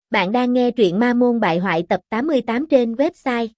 Bạn đang nghe truyện Ma Môn Bại Hoại tập 88 trên website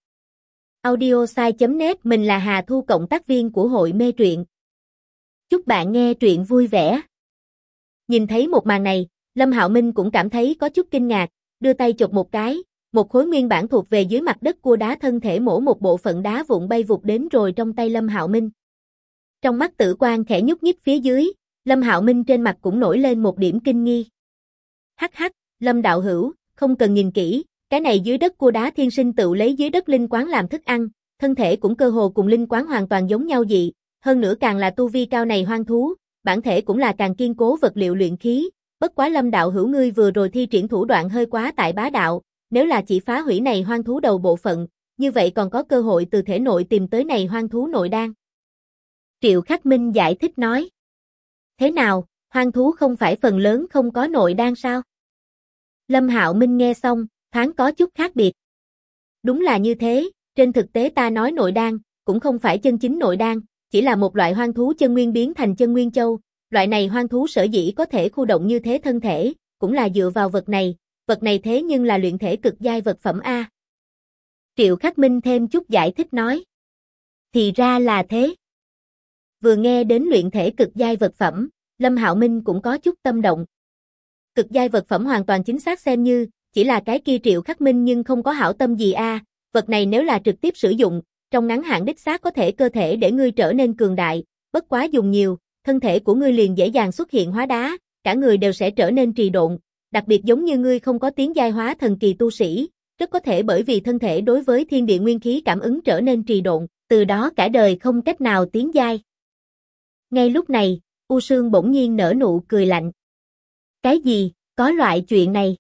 audiosai.net. Mình là Hà Thu, cộng tác viên của hội mê truyện. Chúc bạn nghe truyện vui vẻ. Nhìn thấy một màn này, Lâm Hạo Minh cũng cảm thấy có chút kinh ngạc, đưa tay chộp một cái, một khối nguyên bản thuộc về dưới mặt đất cua đá thân thể mổ một bộ phận đá vụn bay vụt đến rồi trong tay Lâm Hạo Minh. Trong mắt tử quang khẽ nhúc nhích phía dưới, Lâm Hạo Minh trên mặt cũng nổi lên một điểm kinh nghi. Hắc hắc, Lâm đạo hữu, không cần nhìn kỹ, cái này dưới đất cua đá thiên sinh tự lấy dưới đất linh quán làm thức ăn, thân thể cũng cơ hồ cùng linh quán hoàn toàn giống nhau dị, hơn nữa càng là tu vi cao này hoang thú, bản thể cũng là càng kiên cố vật liệu luyện khí, bất quá Lâm đạo hữu ngươi vừa rồi thi triển thủ đoạn hơi quá tại bá đạo, nếu là chỉ phá hủy này hoang thú đầu bộ phận, như vậy còn có cơ hội từ thể nội tìm tới này hoang thú nội đan. Triệu Khắc Minh giải thích nói. Thế nào, hoang thú không phải phần lớn không có nội đan sao? Lâm Hạo Minh nghe xong, thoáng có chút khác biệt. Đúng là như thế, trên thực tế ta nói nội đan, cũng không phải chân chính nội đan, chỉ là một loại hoang thú chân nguyên biến thành chân nguyên châu, loại này hoang thú sở dĩ có thể khu động như thế thân thể, cũng là dựa vào vật này thế nhưng là luyện thể cực giai vật phẩm A. Triệu Khắc Minh thêm chút giải thích nói. Thì ra là thế. Vừa nghe đến luyện thể cực giai vật phẩm, Lâm Hạo Minh cũng có chút tâm động. Cực giai vật phẩm hoàn toàn chính xác xem như, chỉ là cái kia Triệu Khắc Minh nhưng không có hảo tâm gì a, vật này nếu là trực tiếp sử dụng, trong ngắn hạn đích xác có thể cơ thể để ngươi trở nên cường đại, bất quá dùng nhiều, thân thể của ngươi liền dễ dàng xuất hiện hóa đá, cả người đều sẽ trở nên trì độn, đặc biệt giống như ngươi không có tiến giai hóa thần kỳ tu sĩ, rất có thể bởi vì thân thể đối với thiên địa nguyên khí cảm ứng trở nên trì độn, từ đó cả đời không cách nào tiến giai. Ngay lúc này, U Sương bỗng nhiên nở nụ cười lạnh. Cái gì, có loại chuyện này?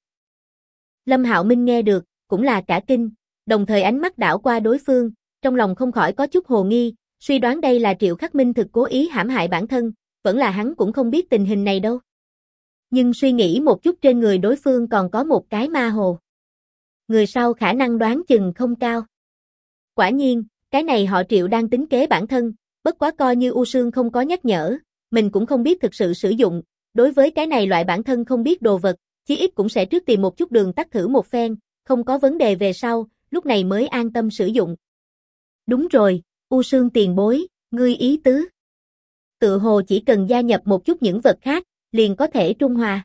Lâm Hạo Minh nghe được, cũng là cả kinh, đồng thời ánh mắt đảo qua đối phương, trong lòng không khỏi có chút hồ nghi, suy đoán đây là Triệu Khắc Minh thực cố ý hãm hại bản thân, vẫn là hắn cũng không biết tình hình này đâu. Nhưng suy nghĩ một chút trên người đối phương còn có một cái ma hồ. Người sau khả năng đoán chừng không cao. Quả nhiên, cái này họ Triệu đang tính kế bản thân, bất quá coi như U Sương không có nhắc nhở, mình cũng không biết thực sự sử dụng, đối với cái này loại bản thân không biết đồ vật, chí ít cũng sẽ trước tìm một chút đường tắt thử một phen, không có vấn đề về sau, lúc này mới an tâm sử dụng. Đúng rồi, U Sương tiền bối, ngươi ý tứ. Tự hồ chỉ cần gia nhập một chút những vật khác, liền có thể trung hòa.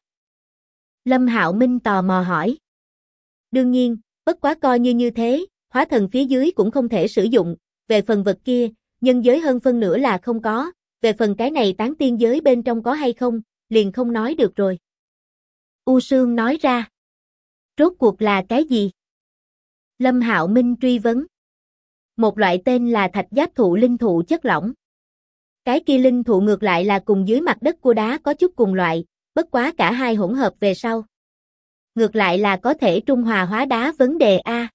Lâm Hạo Minh tò mò hỏi. Đương nhiên, bất quá coi như thế, hóa thần phía dưới cũng không thể sử dụng, về phần vật kia, nhân giới hơn phân nửa là không có, về phần cái này tán tiên giới bên trong có hay không, liền không nói được rồi. U Sương nói ra. Rốt cuộc là cái gì? Lâm Hạo Minh truy vấn. Một loại tên là thạch giáp thụ linh thụ chất lỏng. Cái kia linh thụ ngược lại là cùng dưới mặt đất cua đá có chút cùng loại, bất quá cả hai hỗn hợp về sau. Ngược lại là có thể trung hòa hóa đá vấn đề A.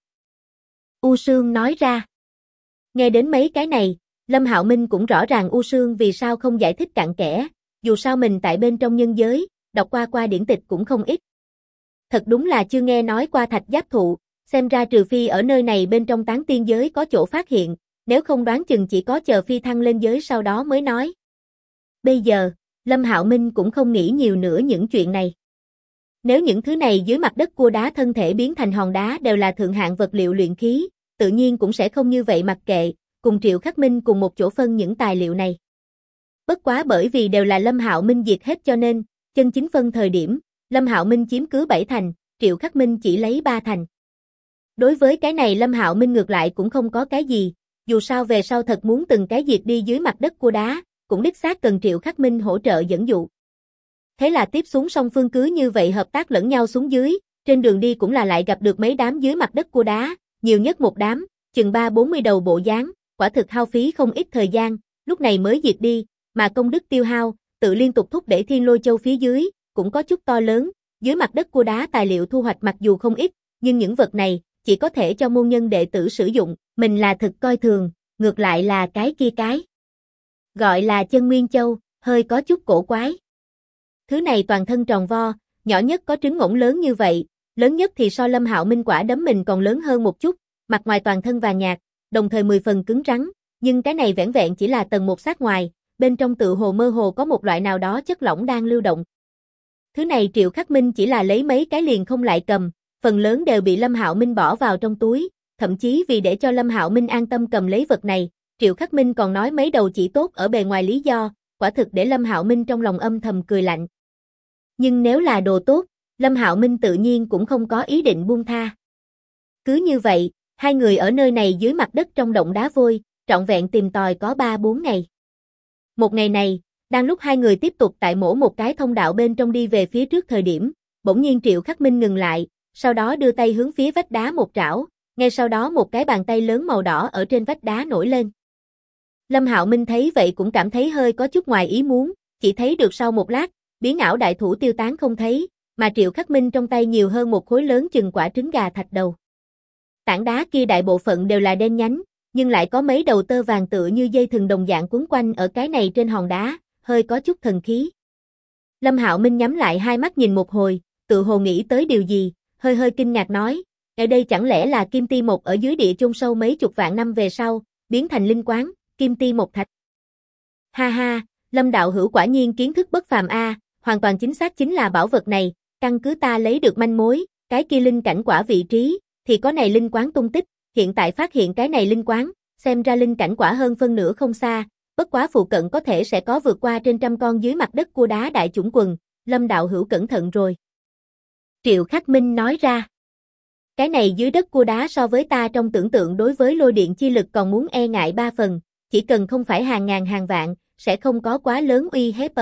U Sương nói ra. Nghe đến mấy cái này, Lâm Hạo Minh cũng rõ ràng U Sương vì sao không giải thích cặn kẽ, dù sao mình tại bên trong nhân giới, đọc qua điển tịch cũng không ít. Thật đúng là chưa nghe nói qua thạch giáp thụ, xem ra trừ phi ở nơi này bên trong tán tiên giới có chỗ phát hiện, nếu không đoán chừng chỉ có chờ phi thăng lên giới sau đó mới nói. Bây giờ, Lâm Hạo Minh cũng không nghĩ nhiều nữa những chuyện này. Nếu những thứ này dưới mặt đất cua đá thân thể biến thành hòn đá đều là thượng hạng vật liệu luyện khí, tự nhiên cũng sẽ không như vậy mặc kệ, cùng Triệu Khắc Minh cùng một chỗ phân những tài liệu này. Bất quá bởi vì đều là Lâm Hạo Minh diệt hết cho nên, chân chính phân thời điểm, Lâm Hạo Minh chiếm cứ 7 thành, Triệu Khắc Minh chỉ lấy 3 thành. Đối với cái này Lâm Hạo Minh ngược lại cũng không có cái gì, dù sao về sau thật muốn từng cái diệt đi dưới mặt đất cua đá, cũng đích xác cần Triệu Khắc Minh hỗ trợ dẫn dụ. Thế là tiếp xuống song phương cứ như vậy hợp tác lẫn nhau xuống dưới, trên đường đi cũng là lại gặp được mấy đám dưới mặt đất cua đá, nhiều nhất một đám, chừng 30-40 đầu bộ dáng, quả thực hao phí không ít thời gian, lúc này mới diệt đi, mà công đức tiêu hao, tự liên tục thúc đẩy Thiên Lôi Châu phía dưới, cũng có chút to lớn, dưới mặt đất cua đá tài liệu thu hoạch mặc dù không ít, nhưng những vật này, chỉ có thể cho môn nhân đệ tử sử dụng, mình là thực coi thường, ngược lại là cái kia cái. Gọi là chân nguyên châu, hơi có chút cổ quái. Thứ này toàn thân tròn vo, nhỏ nhất có trứng ngỗng lớn như vậy, lớn nhất thì so Lâm Hạo Minh quả đấm mình còn lớn hơn một chút, mặt ngoài toàn thân vàng nhạt, đồng thời 10 phần cứng rắn, nhưng cái này vẻn vẹn chỉ là tầng một sát ngoài, bên trong tự hồ mơ hồ có một loại nào đó chất lỏng đang lưu động. Thứ này Triệu Khắc Minh chỉ là lấy mấy cái liền không lại cầm, phần lớn đều bị Lâm Hạo Minh bỏ vào trong túi, thậm chí vì để cho Lâm Hạo Minh an tâm cầm lấy vật này, Triệu Khắc Minh còn nói mấy đầu chỉ tốt ở bề ngoài lý do, quả thực để Lâm Hạo Minh trong lòng âm thầm cười lạnh. Nhưng nếu là đồ tốt, Lâm Hạo Minh tự nhiên cũng không có ý định buông tha. Cứ như vậy, hai người ở nơi này dưới mặt đất trong động đá vôi, trọn vẹn tìm tòi có 3-4 ngày. Một ngày này, đang lúc hai người tiếp tục tại mỗi một cái thông đạo bên trong đi về phía trước thời điểm, bỗng nhiên Triệu Khắc Minh ngừng lại, sau đó đưa tay hướng phía vách đá một trảo, ngay sau đó một cái bàn tay lớn màu đỏ ở trên vách đá nổi lên. Lâm Hạo Minh thấy vậy cũng cảm thấy hơi có chút ngoài ý muốn, chỉ thấy được sau một lát, biến ảo đại thủ tiêu tán không thấy, mà Triệu Khắc Minh trong tay nhiều hơn một khối lớn chừng quả trứng gà thạch đầu. Tảng đá kia đại bộ phận đều là đen nhánh, nhưng lại có mấy đầu tơ vàng tựa như dây thừng đồng dạng quấn quanh ở cái này trên hòn đá, hơi có chút thần khí. Lâm Hạo Minh nhắm lại hai mắt nhìn một hồi, tự hồ nghĩ tới điều gì, hơi hơi kinh ngạc nói, ở đây chẳng lẽ là Kim Ti Mộc ở dưới địa chôn sâu mấy chục vạn năm về sau, biến thành linh quán, Kim Ti Mộc thạch. Ha ha, Lâm đạo hữu quả nhiên kiến thức bất phàm a, hoàn toàn chính xác chính là bảo vật này, căn cứ ta lấy được manh mối, cái kia linh cảnh quả vị trí, thì có này linh quán tung tích, hiện tại phát hiện cái này linh quán, xem ra linh cảnh quả hơn phân nửa không xa, bất quá phụ cận có thể sẽ có vượt qua trên trăm con dưới mặt đất cua đá đại chủng quần, Lâm đạo hữu cẩn thận rồi. Triệu Khắc Minh nói ra. Cái này dưới đất cua đá so với ta trong tưởng tượng đối với lôi điện chi lực còn muốn e ngại 3 phần, chỉ cần không phải hàng ngàn hàng vạn, sẽ không có quá lớn uy hiếp.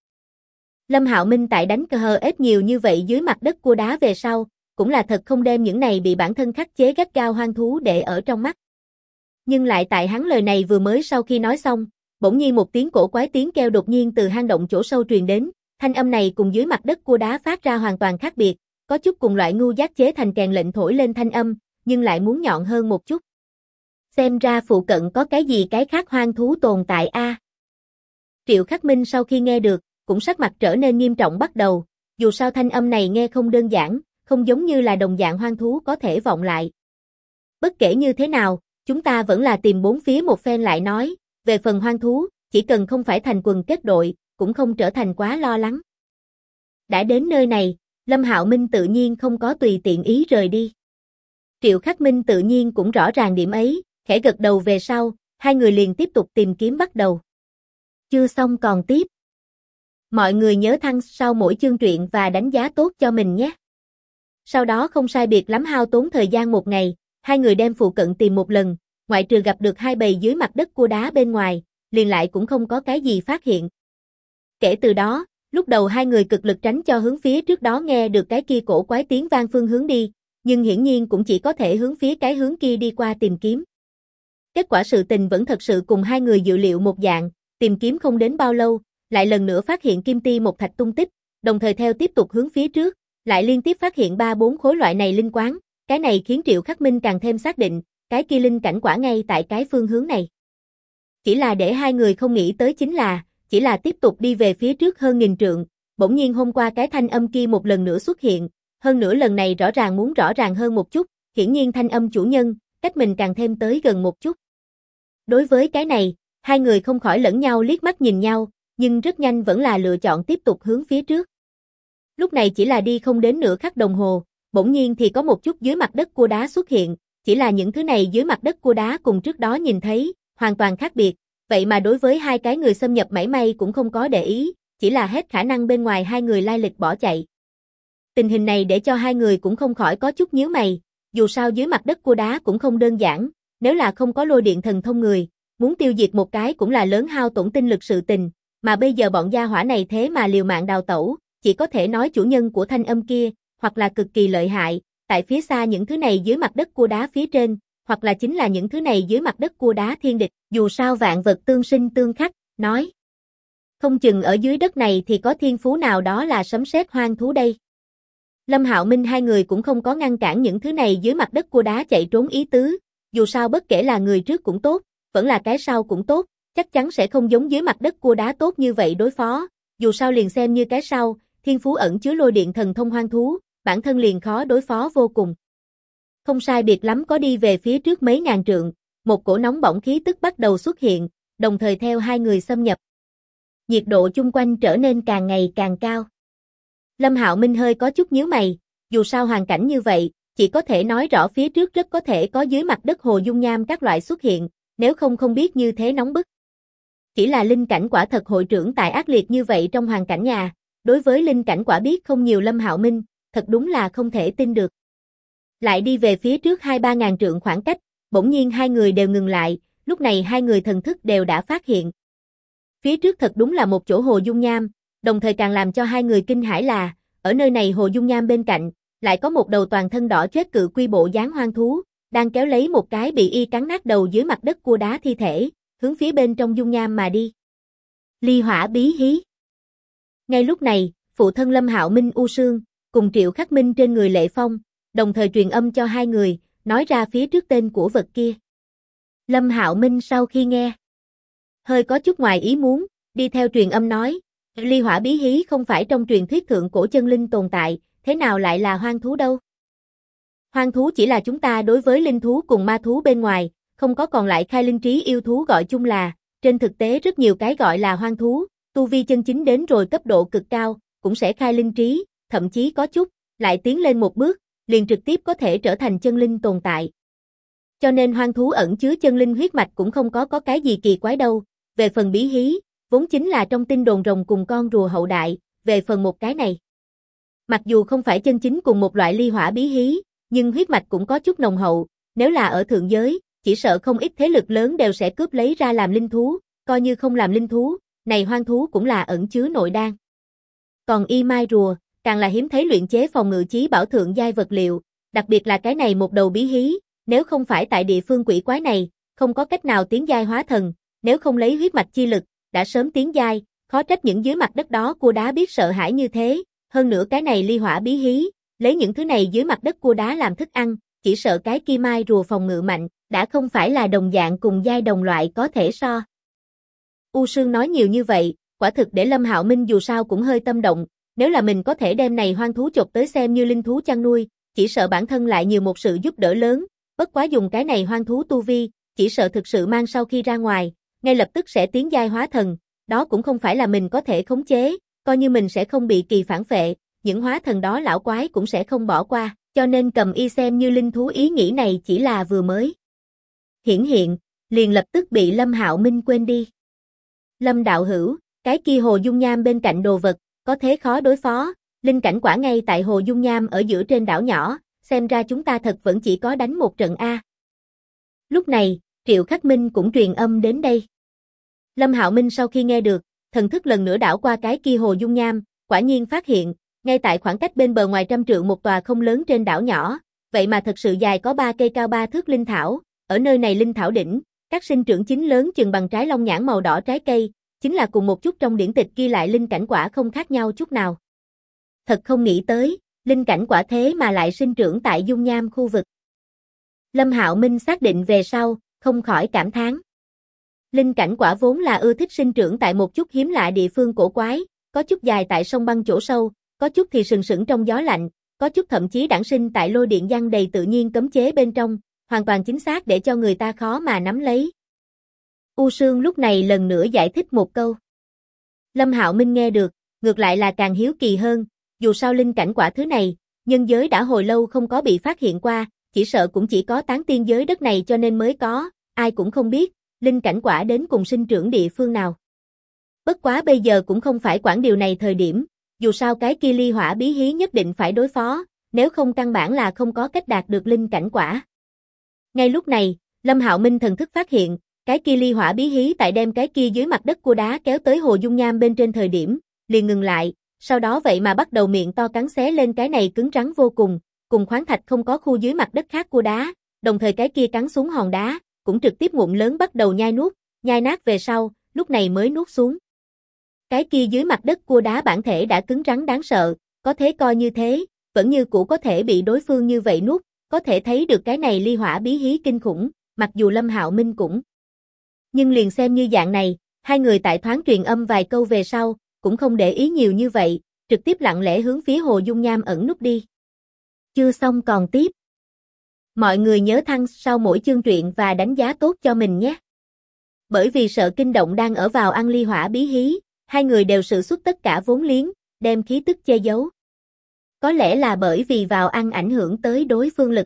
Lâm Hạo Minh tại đánh cờ hờ ép nhiều như vậy dưới mặt đất cua đá về sau, cũng là thật không đem những này bị bản thân khắc chế gắt gao hoang thú để ở trong mắt. Nhưng lại tại hắn lời này vừa mới sau khi nói xong, bỗng nhiên một tiếng cổ quái tiếng kêu đột nhiên từ hang động chỗ sâu truyền đến, thanh âm này cùng dưới mặt đất cua đá phát ra hoàn toàn khác biệt, có chút cùng loại ngu giác chế thành kèn lệnh thổi lên thanh âm, nhưng lại muốn nhọn hơn một chút. Xem ra phụ cận có cái gì cái khác hoang thú tồn tại a. Triệu Khắc Minh sau khi nghe được, cũng sắc mặt trở nên nghiêm trọng bắt đầu, dù sao thanh âm này nghe không đơn giản, không giống như là đồng dạng hoang thú có thể vọng lại. Bất kể như thế nào, chúng ta vẫn là tìm bốn phía một phen lại nói, về phần hoang thú, chỉ cần không phải thành quần kết đội, cũng không trở thành quá lo lắng. Đã đến nơi này, Lâm Hạo Minh tự nhiên không có tùy tiện ý rời đi. Triệu Khắc Minh tự nhiên cũng rõ ràng điểm ấy, khẽ gật đầu về sau, hai người liền tiếp tục tìm kiếm bắt đầu. Chưa xong còn tiếp. Mọi người nhớ thăng sau mỗi chương truyện và đánh giá tốt cho mình nhé. Sau đó không sai biệt lắm hao tốn thời gian một ngày, hai người đem phụ cận tìm một lần, ngoại trừ gặp được hai bầy dưới mặt đất cua đá bên ngoài, liền lại cũng không có cái gì phát hiện. Kể từ đó, lúc đầu hai người cực lực tránh cho hướng phía trước đó nghe được cái kia cổ quái tiếng vang phương hướng đi, nhưng hiển nhiên cũng chỉ có thể hướng phía cái hướng kia đi qua tìm kiếm. Kết quả sự tình vẫn thật sự cùng hai người dự liệu một dạng, tìm kiếm không đến bao lâu, lại lần nữa phát hiện Kim Ti Mộc thạch tung tích, đồng thời theo tiếp tục hướng phía trước, lại liên tiếp phát hiện 3-4 khối loại này linh quán, cái này khiến Triệu Khắc Minh càng thêm xác định, cái kia linh cảnh quả ngay tại cái phương hướng này. Chỉ là để hai người không nghĩ tới chính là, chỉ là tiếp tục đi về phía trước hơn nghìn trượng, bỗng nhiên hôm qua cái thanh âm kia một lần nữa xuất hiện, hơn nữa lần này rõ ràng muốn rõ ràng hơn một chút, hiển nhiên thanh âm chủ nhân, cách mình càng thêm tới gần một chút. Đối với cái này, hai người không khỏi lẫn nhau liếc mắt nhìn nhau, nhưng rất nhanh vẫn là lựa chọn tiếp tục hướng phía trước. Lúc này chỉ là đi không đến nửa khắc đồng hồ, bỗng nhiên thì có một chút dưới mặt đất cua đá xuất hiện, chỉ là những thứ này dưới mặt đất cua đá cùng trước đó nhìn thấy, hoàn toàn khác biệt, vậy mà đối với hai cái người xâm nhập mảy may cũng không có để ý, chỉ là hết khả năng bên ngoài hai người lai lịch bỏ chạy. Tình hình này để cho hai người cũng không khỏi có chút nhíu mày, dù sao dưới mặt đất cua đá cũng không đơn giản, nếu là không có lôi điện thần thông người, muốn tiêu diệt một cái cũng là lớn hao tổn tinh lực sự tình, mà bây giờ bọn gia hỏa này thế mà liều mạng đào tẩu, chỉ có thể nói chủ nhân của thanh âm kia, hoặc là cực kỳ lợi hại, tại phía xa những thứ này dưới mặt đất cua đá phía trên, hoặc là chính là những thứ này dưới mặt đất cua đá thiên địch, dù sao vạn vật tương sinh tương khắc, nói. Không chừng ở dưới đất này thì có thiên phú nào đó là sấm sét hoang thú đây. Lâm Hạo Minh hai người cũng không có ngăn cản những thứ này dưới mặt đất cua đá chạy trốn ý tứ, dù sao bất kể là người trước cũng tốt, vẫn là cái sau cũng tốt, chắc chắn sẽ không giống dưới mặt đất cua đá tốt như vậy đối phó, dù sao liền xem như cái sau, thiên phú ẩn chứa lôi điện thần thông hoang thú, bản thân liền khó đối phó vô cùng. Không sai biệt lắm có đi về phía trước mấy ngàn trượng, một cổ nóng bỏng khí tức bắt đầu xuất hiện, đồng thời theo hai người xâm nhập. Nhiệt độ chung quanh trở nên càng ngày càng cao. Lâm Hạo Minh hơi có chút nhíu mày, dù sao hoàn cảnh như vậy, chỉ có thể nói rõ phía trước rất có thể có dưới mặt đất hồ dung nham các loại xuất hiện, nếu không biết như thế nóng bức. Chỉ là linh cảnh quả thật hội trưởng tại ác liệt như vậy trong hoàn cảnh nhà, đối với linh cảnh quả biết không nhiều Lâm Hạo Minh, thật đúng là không thể tin được. Lại đi về phía trước 2-3 ngàn trượng khoảng cách, bỗng nhiên hai người đều ngừng lại, lúc này hai người thần thức đều đã phát hiện. Phía trước thật đúng là một chỗ hồ dung nham, đồng thời càng làm cho hai người kinh hãi là, ở nơi này hồ dung nham bên cạnh, lại có một đầu toàn thân đỏ chót cự quy bộ dáng hoang thú, đang kéo lấy một cái bị y cắn nát đầu dưới mặt đất cua đá thi thể, hướng phía bên trong dung nham mà đi. Ly hỏa bí hí. Ngay lúc này, phụ thân Lâm Hạo Minh U Sương, cùng Triệu Khắc Minh trên người Lệ Phong, đồng thời truyền âm cho hai người, nói ra phía trước tên của vật kia. Lâm Hạo Minh sau khi nghe, hơi có chút ngoài ý muốn, đi theo truyền âm nói, ly hỏa bí hí không phải trong truyền thuyết thượng cổ chân linh tồn tại, thế nào lại là hoang thú đâu? Hoang thú chỉ là chúng ta đối với linh thú cùng ma thú bên ngoài, không có còn lại khai linh trí yêu thú gọi chung là, trên thực tế rất nhiều cái gọi là hoang thú, tu vi chân chính đến rồi cấp độ cực cao, cũng sẽ khai linh trí, thậm chí có chút, lại tiến lên một bước, liền trực tiếp có thể trở thành chân linh tồn tại. Cho nên hoang thú ẩn chứa chân linh huyết mạch cũng không có cái gì kỳ quái đâu, về phần bí hí, vốn chính là trong tin đồn rồng cùng con rùa hậu đại, về phần một cái này. Mặc dù không phải chân chính cùng một loại ly hỏa bí hí, nhưng huyết mạch cũng có chút nồng hậu, nếu là ở thượng giới, chỉ sợ không ít thế lực lớn đều sẽ cướp lấy ra làm linh thú, coi như không làm linh thú, này hoang thú cũng là ẩn chứa nội đan. Còn y mai rùa, càng là hiếm thấy luyện chế phòng ngự chí bảo thượng giai vật liệu, đặc biệt là cái này một đầu bí hí, nếu không phải tại địa phương quỷ quái này, không có cách nào tiến giai hóa thần, nếu không lấy huyết mạch chi lực, đã sớm tiến giai, khó trách những dưới mặt đất đó cua đá biết sợ hãi như thế, hơn nữa cái này ly hỏa bí hí, lấy những thứ này dưới mặt đất cua đá làm thức ăn, chỉ sợ cái kia mai rùa phòng ngự mạnh, đã không phải là đồng dạng cùng giai đồng loại có thể so. U Sương nói nhiều như vậy, quả thực để Lâm Hạo Minh dù sao cũng hơi tâm động, nếu là mình có thể đem này hoang thú chộp tới xem như linh thú chăn nuôi, chỉ sợ bản thân lại nhiều một sự giúp đỡ lớn, bất quá dùng cái này hoang thú tu vi, chỉ sợ thực sự mang sau khi ra ngoài, ngay lập tức sẽ tiến giai hóa thần, đó cũng không phải là mình có thể khống chế, coi như mình sẽ không bị kỳ phản phệ, những hóa thần đó lão quái cũng sẽ không bỏ qua, cho nên cầm y xem như linh thú ý nghĩ này chỉ là vừa mới hiển hiện, liền lập tức bị Lâm Hạo Minh quên đi. Lâm đạo hữu, cái kia hồ dung nham bên cạnh đồ vật, có thế khó đối phó, linh cảnh quả ngay tại hồ dung nham ở giữa trên đảo nhỏ, xem ra chúng ta thật vẫn chỉ có đánh một trận A. Lúc này, Triệu Khắc Minh cũng truyền âm đến đây. Lâm Hạo Minh sau khi nghe được, thần thức lần nữa đảo qua cái kia hồ dung nham, quả nhiên phát hiện, ngay tại khoảng cách bên bờ ngoài 100 trượng một tòa không lớn trên đảo nhỏ, vậy mà thật sự dài có 3 cây cao 3 thước linh thảo, ở nơi này linh thảo đỉnh, các sinh trưởng chính lớn chừng bằng trái long nhãn màu đỏ trái cây, chính là cùng một chút trong điển tịch ghi lại linh cảnh quả không khác nhau chút nào. Thật không nghĩ tới, linh cảnh quả thế mà lại sinh trưởng tại dung nham khu vực. Lâm Hạo Minh xác định về sau, không khỏi cảm thán. Linh cảnh quả vốn là ưa thích sinh trưởng tại một chút hiếm lạ địa phương cổ quái, có chút dài tại sông băng chỗ sâu, có chút thì sừng sững trong gió lạnh, có chút thậm chí đản sinh tại lôi điện giăng đầy tự nhiên cấm chế bên trong, hoàn toàn chính xác để cho người ta khó mà nắm lấy. U Sương lúc này lần nữa giải thích một câu. Lâm Hạo Minh nghe được, ngược lại là càng hiếu kỳ hơn, dù sao linh cảnh quả thứ này, nhân giới đã hồi lâu không có bị phát hiện qua, chỉ sợ cũng chỉ có tán tiên giới đất này cho nên mới có, ai cũng không biết, linh cảnh quả đến cùng sinh trưởng địa phương nào. Bất quá bây giờ cũng không phải quản điều này thời điểm, dù sao cái kia ly hỏa bí hí nhất định phải đối phó, nếu không căn bản là không có cách đạt được linh cảnh quả. Ngay lúc này, Lâm Hạo Minh thần thức phát hiện, cái kia ly hỏa bí hí tại đem cái kia dưới mặt đất cua đá kéo tới hồ dung nham bên trên thời điểm, liền ngừng lại, sau đó vậy mà bắt đầu miệng to cắn xé lên cái này cứng rắn vô cùng khoáng thạch không có khu dưới mặt đất khác cua đá, đồng thời cái kia cắn xuống hòn đá, cũng trực tiếp ngụm lớn bắt đầu nhai nuốt, nhai nát về sau, lúc này mới nuốt xuống. Cái kia dưới mặt đất cua đá bản thể đã cứng rắn đáng sợ, có thế coi như thế, vẫn như cũ có thể bị đối phương như vậy nuốt, có thể thấy được cái này ly hỏa bí hí kinh khủng, mặc dù Lâm Hạo Minh cũng. Nhưng liền xem như dạng này, hai người tại thoáng truyền âm vài câu về sau, cũng không để ý nhiều như vậy, trực tiếp lặng lẽ hướng phía hồ dung nham ẩn núp đi. Chưa xong còn tiếp. Mọi người nhớ thăng sau mỗi chương truyện và đánh giá tốt cho mình nhé. Bởi vì sợ kinh động đang ở vào ăn ly hỏa bí hí, hai người đều sử xuất tất cả vốn liếng, đem khí tức che giấu. Có lẽ là bởi vì vào ăn ảnh hưởng tới đối phương lực.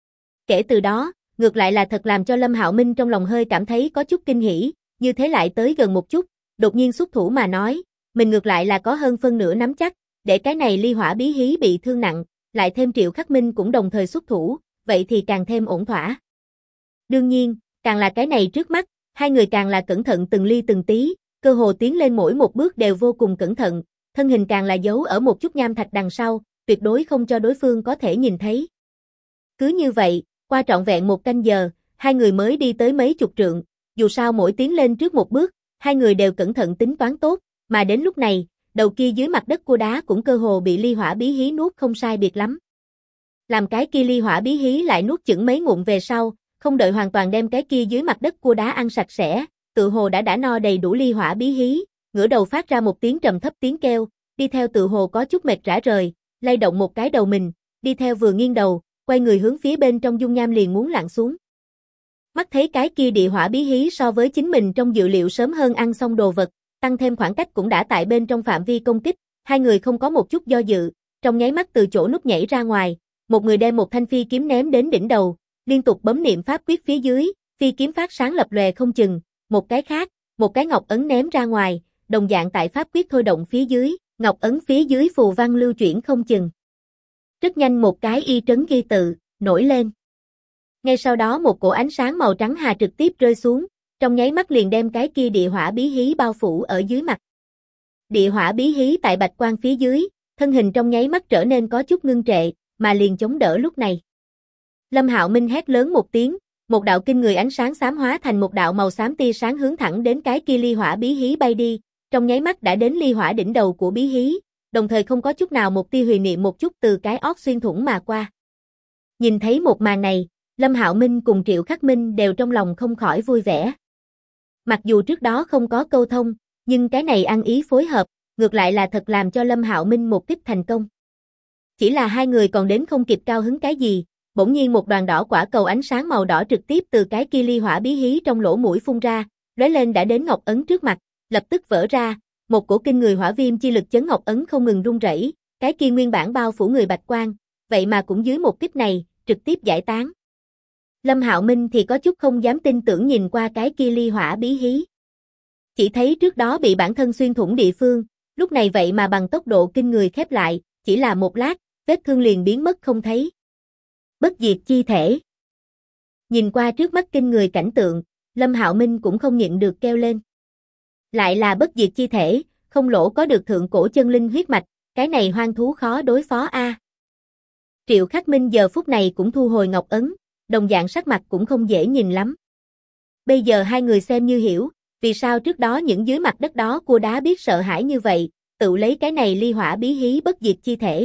Kể từ đó, ngược lại là thật làm cho Lâm Hạo Minh trong lòng hơi cảm thấy có chút kinh hỉ, như thế lại tới gần một chút, đột nhiên xuất thủ mà nói, mình ngược lại là có hơn phân nửa nắm chắc, để cái này ly hỏa bí hí bị thương nặng, lại thêm Triệu Khắc Minh cũng đồng thời xuất thủ, vậy thì càng thêm ổn thỏa. Đương nhiên, càng là cái này trước mắt, hai người càng là cẩn thận từng ly từng tí, cơ hồ tiến lên mỗi một bước đều vô cùng cẩn thận, thân hình càng là giấu ở một chút nham thạch đằng sau, tuyệt đối không cho đối phương có thể nhìn thấy. Cứ như vậy, qua trọn vẹn 1 canh giờ, hai người mới đi tới mấy chục trượng, dù sao mỗi tiến lên trước một bước, hai người đều cẩn thận tính toán tốt, mà đến lúc này, đầu kia dưới mặt đất cua đá cũng cơ hồ bị ly hỏa bí hí nuốt không sai biệt lắm. Làm cái kia ly hỏa bí hí lại nuốt chửng mấy ngụm về sau, không đợi hoàn toàn đem cái kia dưới mặt đất cua đá ăn sạch sẽ, tự hồ đã no đầy đủ ly hỏa bí hí, ngửa đầu phát ra một tiếng trầm thấp tiếng kêu, đi theo tự hồ có chút mệt rã rời, lay động một cái đầu mình, đi theo vừa nghiêng đầu, quay người hướng phía bên trong dung nham liền muốn lặn xuống. Mắt thấy cái kia địa hỏa bí hí so với chính mình trong dự liệu sớm hơn ăn xong đồ vật, tăng thêm khoảng cách cũng đã tại bên trong phạm vi công kích, hai người không có một chút do dự, trong nháy mắt từ chỗ nút nhảy ra ngoài, một người đem một thanh phi kiếm ném đến đỉnh đầu, liên tục bấm niệm pháp quyết phía dưới, phi kiếm phát sáng lập lòe không chừng, một cái khác, một cái ngọc ấn ném ra ngoài, đồng dạng tại pháp quyết thôi động phía dưới, ngọc ấn phía dưới phù văn lưu chuyển không chừng. Rất nhanh một cái y trấn ghi tự, nổi lên. Ngay sau đó một cổ ánh sáng màu trắng hà trực tiếp rơi xuống, trong nháy mắt liền đem cái kia địa hỏa bí hí bao phủ ở dưới mặt. Địa hỏa bí hí tại bạch quang phía dưới, thân hình trong nháy mắt trở nên có chút ngưng trệ, mà liền chống đỡ lúc này. Lâm Hạo Minh hét lớn một tiếng, một đạo kinh người ánh sáng xám hóa thành một đạo màu xám tia sáng hướng thẳng đến cái kia ly hỏa bí hí bay đi, trong nháy mắt đã đến ly hỏa đỉnh đầu của bí hí, đồng thời không có chút nào một tia huyền niệm một chút từ cái ót xuyên thủng mà qua. Nhìn thấy một màn này, Lâm Hạo Minh cùng Triệu Khắc Minh đều trong lòng không khỏi vui vẻ. Mặc dù trước đó không có câu thông, nhưng cái này ăn ý phối hợp, ngược lại là thật làm cho Lâm Hạo Minh một kích thành công. Chỉ là hai người còn đến không kịp cao hứng cái gì, bỗng nhiên một đoàn đỏ quả cầu ánh sáng màu đỏ trực tiếp từ cái kia ly hỏa bí hí trong lỗ mũi phun ra, lóe lên đã đến ngọc ấn trước mặt, lập tức vỡ ra, một cổ kinh người hỏa viêm chi lực chấn ngọc ấn không ngừng rung rẩy, cái kia nguyên bản bao phủ người bạch quang, vậy mà cũng dưới một kích này, trực tiếp giải tán. Lâm Hạo Minh thì có chút không dám tin tưởng nhìn qua cái kia ly hỏa bí hí. Chỉ thấy trước đó bị bản thân xuyên thủng địa phương, lúc này vậy mà bằng tốc độ kinh người khép lại, chỉ là một lát, vết thương liền biến mất không thấy. Bất diệt chi thể. Nhìn qua trước mắt kinh người cảnh tượng, Lâm Hạo Minh cũng không nhịn được kêu lên. Lại là bất diệt chi thể, không lỗ có được thượng cổ chân linh huyết mạch, cái này hoang thú khó đối phó a. Triệu Khắc Minh giờ phút này cũng thu hồi ngọc ấn, đồng dạng sắc mặt cũng không dễ nhìn lắm. Bây giờ hai người xem như hiểu, vì sao trước đó những dưới mặt đất đó cua đá biết sợ hãi như vậy, tự lấy cái này ly hỏa bí hí bất diệt chi thể.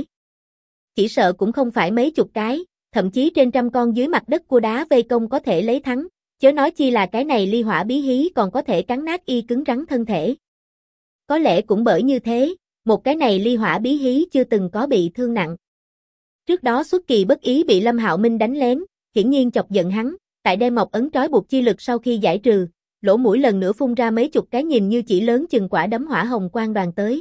Chỉ sợ cũng không phải mấy chục cái, thậm chí trên trăm con dưới mặt đất cua đá vây công có thể lấy thắng, chớ nói chi là cái này ly hỏa bí hí còn có thể cắn nát y cứng rắn thân thể. Có lẽ cũng bởi như thế, một cái này ly hỏa bí hí chưa từng có bị thương nặng. Trước đó xuất kỳ bất ý bị Lâm Hạo Minh đánh lén, hiển nhiên chọc giận hắn, tại đem ngọc ấn trói buộc chi lực sau khi giải trừ, lỗ mũi lần nữa phun ra mấy chục cái nhìn như chỉ lớn chừng quả đấm hỏa hồng quang đoàn tới.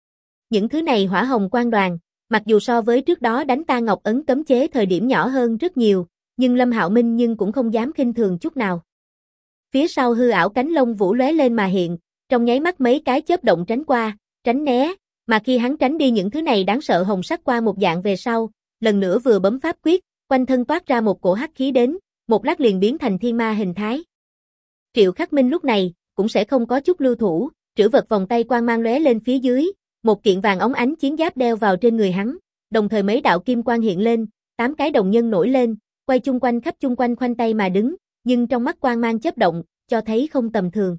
Những thứ này hỏa hồng quang đoàn, mặc dù so với trước đó đánh ta ngọc ấn cấm chế thời điểm nhỏ hơn rất nhiều, nhưng Lâm Hạo Minh nhưng cũng không dám khinh thường chút nào. Phía sau hư ảo cánh lông vũ lóe lên mà hiện, trong nháy mắt mấy cái chớp động tránh qua, tránh né, mà khi hắn tránh đi những thứ này đáng sợ hồng sắc qua một dạng về sau, lần nữa vừa bấm pháp quyết, quanh thân toát ra một cổ hắc khí đến, một lát liền biến thành thiên ma hình thái. Triệu Khắc Minh lúc này cũng sẽ không có chút lưu thủ, trữ vật vòng tay quang mang lóe lên phía dưới, một kiện vàng óng ánh chiến giáp đeo vào trên người hắn, đồng thời mấy đạo kim quang hiện lên, 8 cái đồng nhân nổi lên, quay chung quanh khắp chung quanh khoanh tay mà đứng, nhưng trong mắt quang mang chớp động, cho thấy không tầm thường.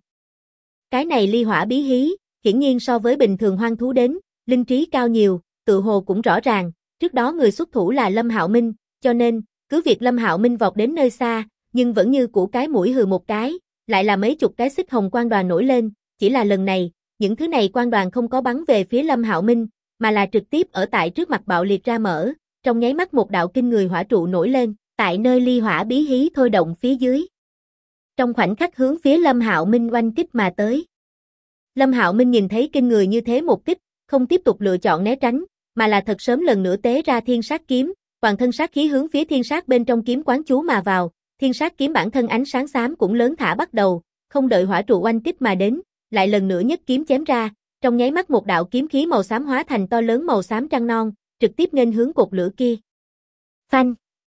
Cái này ly hỏa bí hí, hiển nhiên so với bình thường hoang thú đến, linh trí cao nhiều, tự hồ cũng rõ ràng, trước đó người xuất thủ là Lâm Hạo Minh, cho nên, cứ việc Lâm Hạo Minh vọt đến nơi xa, nhưng vẫn như cũ cái mũi hừ một cái, lại là mấy chục cái xích hồng quang đoàn nổi lên, chỉ là lần này, những thứ này quang đoàn không có bắn về phía Lâm Hạo Minh, mà là trực tiếp ở tại trước mặt bạo liệt ra mở, trong nháy mắt một đạo kinh người hỏa trụ nổi lên, tại nơi ly hỏa bí hí thôi động phía dưới. Trong khoảnh khắc hướng phía Lâm Hạo Minh oanh kích mà tới. Lâm Hạo Minh nhìn thấy kinh người như thế một kích, không tiếp tục lựa chọn né tránh, mà là thật sớm lần nữa tế ra thiên sát kiếm, toàn thân sát khí hướng phía thiên sát bên trong kiếm quán chú mà vào, thiên sát kiếm bản thân ánh sáng xám cũng lớn thả bắt đầu, không đợi hỏa trụ oanh kích mà đến, lại lần nữa nhất kiếm chém ra, trong nháy mắt một đạo kiếm khí màu xám hóa thành to lớn màu xám trăng non, trực tiếp nghênh hướng cột lửa kia. Phanh!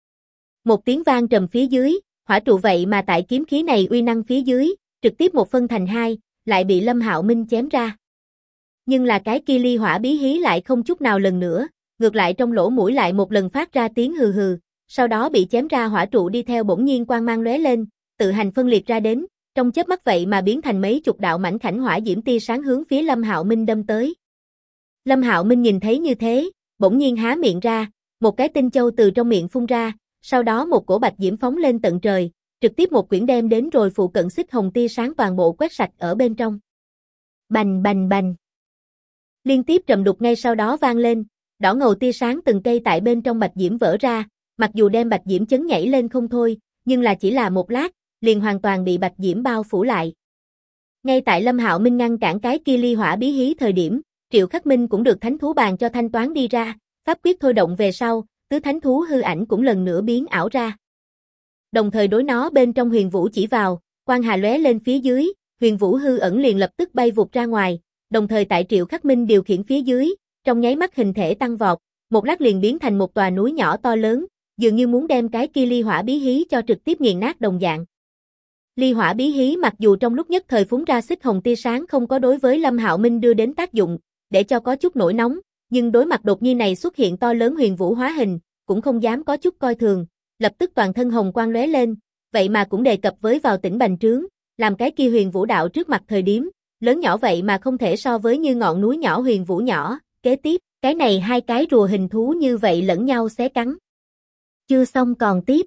Một tiếng vang trầm phía dưới, hỏa trụ vậy mà tại kiếm khí này uy năng phía dưới, trực tiếp một phân thành hai, lại bị Lâm Hạo Minh chém ra. Nhưng là cái kia ly hỏa bí hí lại không chút nào lần nữa, ngược lại trong lỗ mũi lại một lần phát ra tiếng hừ hừ, sau đó bị chém ra hỏa trụ đi theo bỗng nhiên quang mang lóe lên, tự hành phân liệt ra đến, trong chớp mắt vậy mà biến thành mấy chục đạo mảnh khảnh hỏa diễm tia sáng hướng phía Lâm Hạo Minh đâm tới. Lâm Hạo Minh nhìn thấy như thế, bỗng nhiên há miệng ra, một cái tinh châu từ trong miệng phun ra, sau đó một cổ bạch diễm phóng lên tận trời, trực tiếp một quyển đem đến rồi phụ cận xích hồng tia sáng toàn bộ quét sạch ở bên trong. Bành bành bành. Liên tiếp trầm đục ngay sau đó vang lên, đỏ ngầu tia sáng từng cây tại bên trong bạch diễm vỡ ra, mặc dù đem bạch diễm chấn nhảy lên không thôi, nhưng là chỉ là một lát, liền hoàn toàn bị bạch diễm bao phủ lại. Ngay tại Lâm Hạo Minh ngăn cản cái kia ly hỏa bí hí thời điểm, Triệu Khắc Minh cũng được thánh thú bàn cho thanh toán đi ra, pháp quyết thôi động về sau, tứ thánh thú hư ảnh cũng lần nữa biến ảo ra. Đồng thời đối nó bên trong huyền vũ chỉ vào, quang hà lóe lên phía dưới, huyền vũ hư ẩn liền lập tức bay vụt ra ngoài, đồng thời tại Triệu Khắc Minh điều khiển phía dưới, trong nháy mắt hình thể tăng vọt, một lát liền biến thành một tòa núi nhỏ to lớn, dường như muốn đem cái kia ly hỏa bí hí cho trực tiếp nghiền nát đồng dạng. Ly hỏa bí hí mặc dù trong lúc nhất thời phúng ra xích hồng tia sáng không có đối với Lâm Hạo Minh đưa đến tác dụng, để cho có chút nổi nóng, nhưng đối mặt đột nhiên này xuất hiện to lớn huyền vũ hóa hình, cũng không dám có chút coi thường, lập tức toàn thân hồng quang lóe lên, vậy mà cũng đề cập với vào tỉnh bành trướng, làm cái kia huyền vũ đạo trước mặt thời điểm, lớn nhỏ vậy mà không thể so với như ngọn núi nhỏ huyền vũ nhỏ, kế tiếp, cái này hai cái rùa hình thú như vậy lẫn nhau xé cắn. Chưa xong còn tiếp.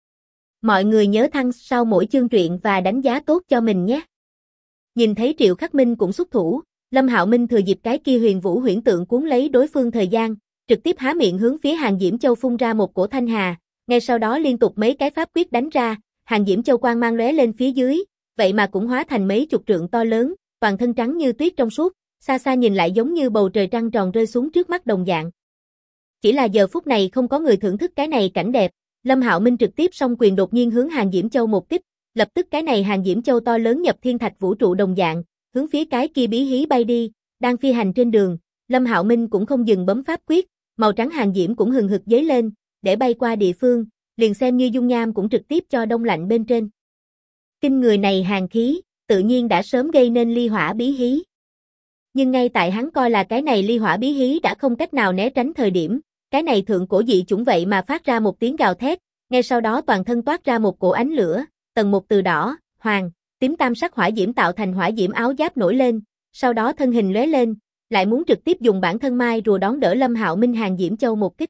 Mọi người nhớ thăng sau mỗi chương truyện và đánh giá tốt cho mình nhé. Nhìn thấy Triệu Khắc Minh cũng xuất thủ, Lâm Hạo Minh thừa dịp cái kia huyền vũ huyễn tượng cuốn lấy đối phương thời gian, trực tiếp há miệng hướng phía Hàng Diễm Châu phun ra một cổ thanh hà, ngay sau đó liên tục mấy cái pháp quyết đánh ra, Hàng Diễm Châu quang mang lóe lên phía dưới, vậy mà cũng hóa thành mấy chục trượng to lớn, toàn thân trắng như tuyết trong suốt, xa xa nhìn lại giống như bầu trời trăng tròn rơi xuống trước mắt đồng dạng. Chỉ là giờ phút này không có người thưởng thức cái này cảnh đẹp, Lâm Hạo Minh trực tiếp song quyền đột nhiên hướng Hàng Diễm Châu một kích, lập tức cái này Hàng Diễm Châu to lớn nhập thiên thạch vũ trụ đồng dạng, hướng phía cái kia bí hí bay đi, đang phi hành trên đường, Lâm Hạo Minh cũng không dừng bấm pháp quyết, màu trắng hàng diễm cũng hừng hực dấy lên, để bay qua địa phương, liền xem như dung nham cũng trực tiếp cho đông lạnh bên trên. Kinh người này hàng khí, tự nhiên đã sớm gây nên ly hỏa bí hí. Nhưng ngay tại hắn coi là cái này ly hỏa bí hí đã không cách nào né tránh thời điểm, cái này thượng cổ dị chủng vậy mà phát ra một tiếng gào thét, ngay sau đó toàn thân toát ra một cổ ánh lửa, tầng một từ đỏ, hoàng, tím tam sắc hỏa diễm tạo thành hỏa diễm áo giáp nổi lên, sau đó thân hình lóe lên, lại muốn trực tiếp dùng bản thân mai rùa đón đỡ Lâm Hạo Minh Hàng Diễm Châu một kích.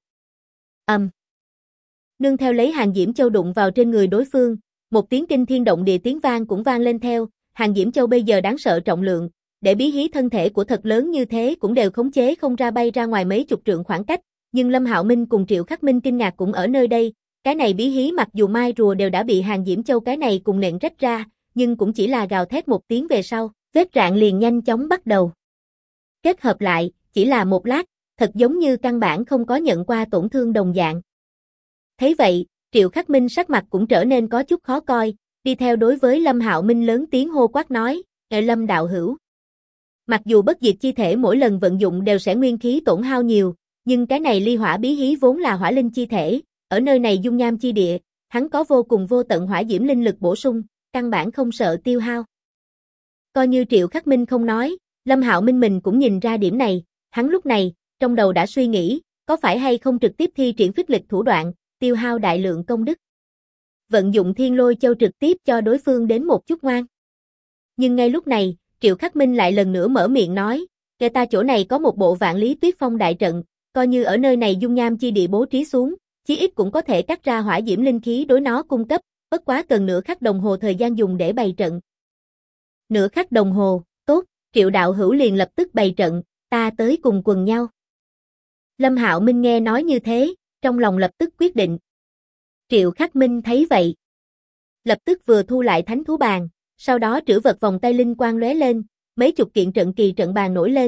Nương theo lấy Hàng Diễm Châu đụng vào trên người đối phương, một tiếng kinh thiên động địa tiếng vang cũng vang lên theo, Hàng Diễm Châu bây giờ đáng sợ trọng lượng, để bí hí thân thể của thật lớn như thế cũng đều khống chế không ra bay ra ngoài mấy chục trượng khoảng cách, nhưng Lâm Hạo Minh cùng Triệu Khắc Minh kinh ngạc cũng ở nơi đây, cái này bí hí mặc dù mai rùa đều đã bị Hàng Diễm Châu cái này cùng nện rách ra, nhưng cũng chỉ là gào thét một tiếng về sau, vết rạn liền nhanh chóng bắt đầu. Kết hợp lại, chỉ là một lát, thật giống như căn bản không có nhận qua tổn thương đồng dạng. Thấy vậy, Triệu Khắc Minh sắc mặt cũng trở nên có chút khó coi, đi theo đối với Lâm Hạo Minh lớn tiếng hô quát nói, Lâm đạo hữu. Mặc dù bất diệt chi thể mỗi lần vận dụng đều sẽ nguyên khí tổn hao nhiều, nhưng cái này ly hỏa bí hí vốn là hỏa linh chi thể, ở nơi này dung nham chi địa, hắn có vô cùng vô tận hỏa diễm linh lực bổ sung, căn bản không sợ tiêu hao. Coi như Triệu Khắc Minh không nói, Lâm Hạo Minh mình cũng nhìn ra điểm này, hắn lúc này, trong đầu đã suy nghĩ, có phải hay không trực tiếp thi triển phích lịch thủ đoạn, tiêu hao đại lượng công đức. Vận dụng Thiên Lôi Châu trực tiếp cho đối phương đến một chút ngoan. Nhưng ngay lúc này, Triệu Khắc Minh lại lần nữa mở miệng nói, kể ta chỗ này có một bộ Vạn Lý Tuyết Phong đại trận, coi như ở nơi này dung nham chi địa bố trí xuống, chí ít cũng có thể cắt ra hỏa diễm linh khí đối nó cung cấp, bất quá cần nửa khắc đồng hồ thời gian dùng để bày trận. Nửa khắc đồng hồ, tốt, Triệu đạo hữu liền lập tức bày trận, ta tới cùng quần nhau. Lâm Hạo Minh nghe nói như thế, trong lòng lập tức quyết định. Triệu Khắc Minh thấy vậy, lập tức vừa thu lại thánh thú bàn, sau đó trữ vật vòng tay linh quang lóe lên, mấy chục kiện trận kỳ trận bàn nổi lên,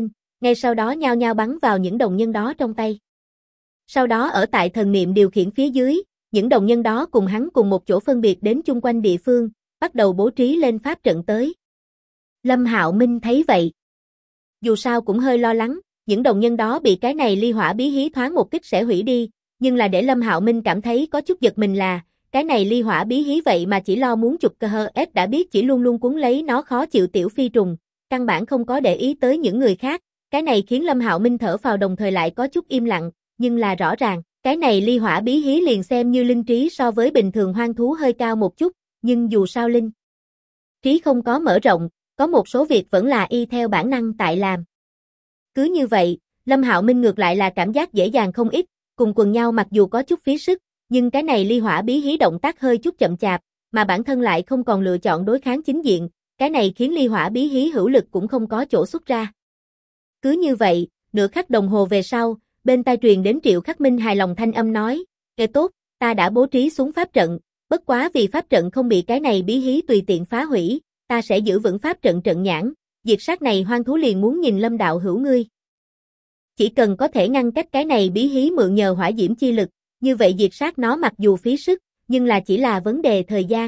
ngay sau đó nhao nhao bắn vào những đồng nhân đó trong tay. Sau đó ở tại thần niệm điều khiển phía dưới, những đồng nhân đó cùng hắn cùng một chỗ phân biệt đến chung quanh địa phương, bắt đầu bố trí lên pháp trận tới. Lâm Hạo Minh thấy vậy, dù sao cũng hơi lo lắng, những đồng nhân đó bị cái này ly hỏa bí hí thoáng một kích sẽ hủy đi, nhưng là để Lâm Hạo Minh cảm thấy có chút giật mình là, cái này ly hỏa bí hí vậy mà chỉ lo muốn chụp cơ hơ ép đã biết chỉ luôn luôn cuốn lấy nó khó chịu tiểu phi trùng, căn bản không có để ý tới những người khác, cái này khiến Lâm Hạo Minh thở phào đồng thời lại có chút im lặng, nhưng là rõ ràng, cái này ly hỏa bí hí liền xem như linh trí so với bình thường hoang thú hơi cao một chút, nhưng dù sao linh trí không có mở rộng, có một số việc vẫn là y theo bản năng tại làm. Cứ như vậy, Lâm Hạo Minh ngược lại là cảm giác dễ dàng không ít, cùng quần nhau mặc dù có chút phí sức, nhưng cái này ly hỏa bí hí động tác hơi chút chậm chạp, mà bản thân lại không còn lựa chọn đối kháng chính diện, cái này khiến ly hỏa bí hí hữu lực cũng không có chỗ xuất ra. Cứ như vậy, nửa khắc đồng hồ về sau, bên tai truyền đến Triệu Khắc Minh hài lòng thanh âm nói, "Kê tốt, ta đã bố trí xuống pháp trận, bất quá vì pháp trận không bị cái này bí hí tùy tiện phá hủy, ta sẽ giữ vững pháp trận trận nhãn, diệt sát này hoang thú liền muốn nhìn Lâm đạo hữu ngươi. Chỉ cần có thể ngăn cách cái này bí hí mượn nhờ hỏa diễm chi lực, như vậy diệt sát nó mặc dù phí sức, nhưng là chỉ là vấn đề thời gian."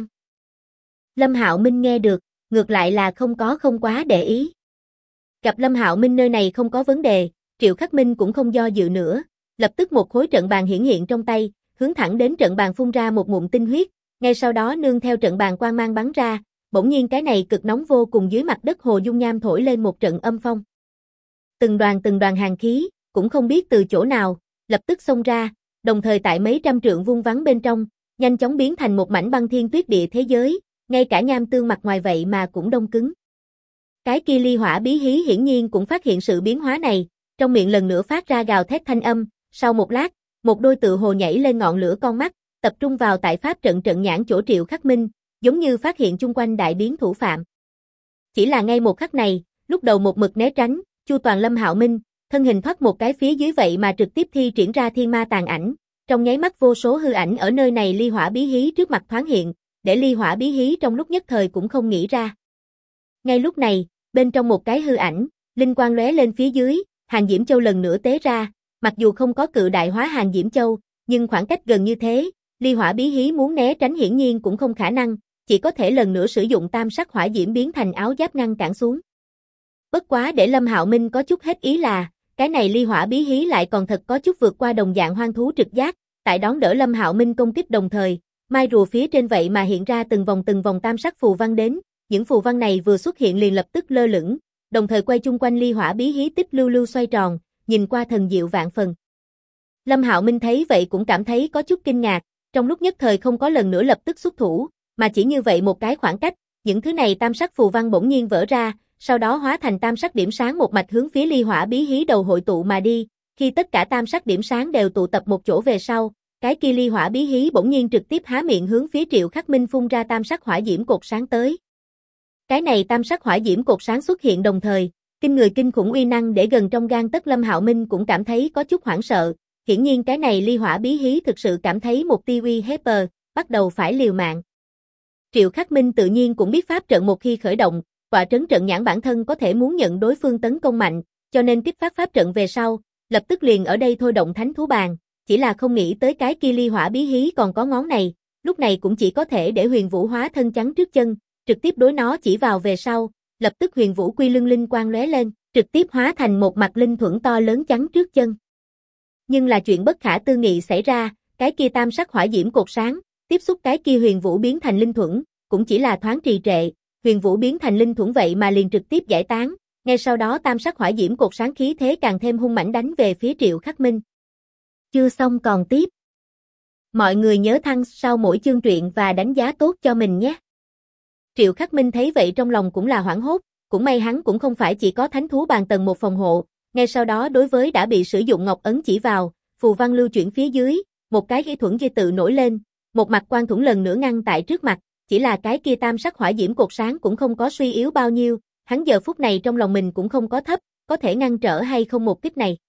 Lâm Hạo Minh nghe được, ngược lại là không quá để ý. Gặp Lâm Hạo Minh nơi này không có vấn đề, Triệu Khắc Minh cũng không do dự nữa, lập tức một khối trận bàn hiển hiện trong tay, hướng thẳng đến trận bàn phun ra một ngụm tinh huyết, ngay sau đó nương theo trận bàn quang mang bắn ra, bỗng nhiên cái này cực nóng vô cùng dưới mặt đất hồ dung nham thổi lên một trận âm phong. Từng đoàn hàn khí, cũng không biết từ chỗ nào, lập tức xông ra, đồng thời tại mấy trăm trượng vuông vắng bên trong, nhanh chóng biến thành một mảnh băng thiên tuyết địa thế giới, ngay cả nham tương mặt ngoài vậy mà cũng đông cứng. Cái kia ly hỏa bí hí hiển nhiên cũng phát hiện sự biến hóa này, trong miệng lần nữa phát ra gào thét thanh âm, sau một lát, một đôi tự hồ nhảy lên ngọn lửa con mắt, tập trung vào tại pháp trận trận nhãn chỗ Triệu Khắc Minh, giống như phát hiện chung quanh đại biến thủ phạm. Chỉ là ngay một khắc này, lúc đầu một mực né tránh, chu toàn Lâm Hạo Minh, thân hình thoát một cái phía dưới vậy mà trực tiếp thi triển ra thiên ma tàn ảnh, trong nháy mắt vô số hư ảnh ở nơi này ly hỏa bí hí trước mặt thoáng hiện, để ly hỏa bí hí trong lúc nhất thời cũng không nghĩ ra. Ngay lúc này, bên trong một cái hư ảnh, linh quang lóe lên phía dưới, Hàn Diễm Châu lần nữa tế ra, mặc dù không có cự đại hóa Hàn Diễm Châu, nhưng khoảng cách gần như thế, ly hỏa bí hí muốn né tránh hiển nhiên cũng không khả năng, chỉ có thể lần nữa sử dụng tam sắc hỏa diễm biến thành áo giáp ngăn cản xuống. Bất quá để Lâm Hạo Minh có chút hết ý là, cái này ly hỏa bí hí lại còn thật có chút vượt qua đồng dạng hoang thú trực giác, tại đón đỡ Lâm Hạo Minh công kích đồng thời, mai rùa phía trên vậy mà hiện ra từng vòng tam sắc phù văn đến, những phù văn này vừa xuất hiện liền lập tức lơ lửng, đồng thời quay chung quanh ly hỏa bí hí tích lưu lưu xoay tròn, nhìn qua thần diệu vạn phần. Lâm Hạo Minh thấy vậy cũng cảm thấy có chút kinh ngạc, trong lúc nhất thời không có lần nữa lập tức xuất thủ, mà chỉ như vậy một cái khoảng cách, những thứ này tam sắc phù văn bỗng nhiên vỡ ra, sau đó hóa thành tam sắc điểm sáng một mạch hướng phía ly hỏa bí hí đầu hội tụ mà đi, khi tất cả tam sắc điểm sáng đều tụ tập một chỗ về sau, cái kia ly hỏa bí hí bỗng nhiên trực tiếp há miệng hướng phía Triệu Khắc Minh phun ra tam sắc hỏa diễm cột sáng tới. Cái này tam sắc hỏa diễm cột sáng xuất hiện đồng thời, kinh người kinh khủng uy năng để gần trong gang tấc Lâm Hạo Minh cũng cảm thấy có chút hoảng sợ, hiển nhiên cái này ly hỏa bí hí thực sự cảm thấy một tia uy hiếp, bắt đầu phải liều mạng. Triệu Khắc Minh tự nhiên cũng biết pháp trận một khi khởi động, tọa trấn trận nhãn bản thân có thể muốn nhận đối phương tấn công mạnh, cho nên kích phát pháp trận về sau, lập tức liền ở đây thôi động thánh thú bàn, chỉ là không nghĩ tới cái kia ly hỏa bí hí còn có ngón này, lúc này cũng chỉ có thể để Huyền Vũ hóa thân chắn trước chân, trực tiếp đối nó chỉ vào về sau, lập tức Huyền Vũ quy lưng linh quang lóe lên, trực tiếp hóa thành một mặt linh thuẫn to lớn chắn trước chân. Nhưng là chuyện bất khả tư nghị xảy ra, cái kia tam sắc hỏa diễm cột sáng, tiếp xúc cái kia Huyền Vũ biến thành linh thuẫn, cũng chỉ là thoáng trì trệ, Huyền Vũ biến thành linh thuẫn vậy mà liền trực tiếp giải tán, ngay sau đó tam sắc hỏa diễm cột sáng khí thế càng thêm hung mãnh đánh về phía Triệu Khắc Minh. Chưa xong còn tiếp. Mọi người nhớ thăng sau mỗi chương truyện và đánh giá tốt cho mình nhé. Triệu Khắc Minh thấy vậy trong lòng cũng là hoảng hốt, cũng may hắn cũng không phải chỉ có thánh thú bàn tầng một phòng hộ, ngay sau đó đối với đã bị sử dụng ngọc ấn chỉ vào, phù văn lưu chuyển phía dưới, một cái khí thuẫn dây tự nổi lên, một mặt quan thuẫn lần nữa ngăn tại trước mặt, chỉ là cái kia tam sắc hỏa diễm cột sáng cũng không có suy yếu bao nhiêu, hắn giờ phút này trong lòng mình cũng không có thấp, có thể ngăn trở hay không một kích này.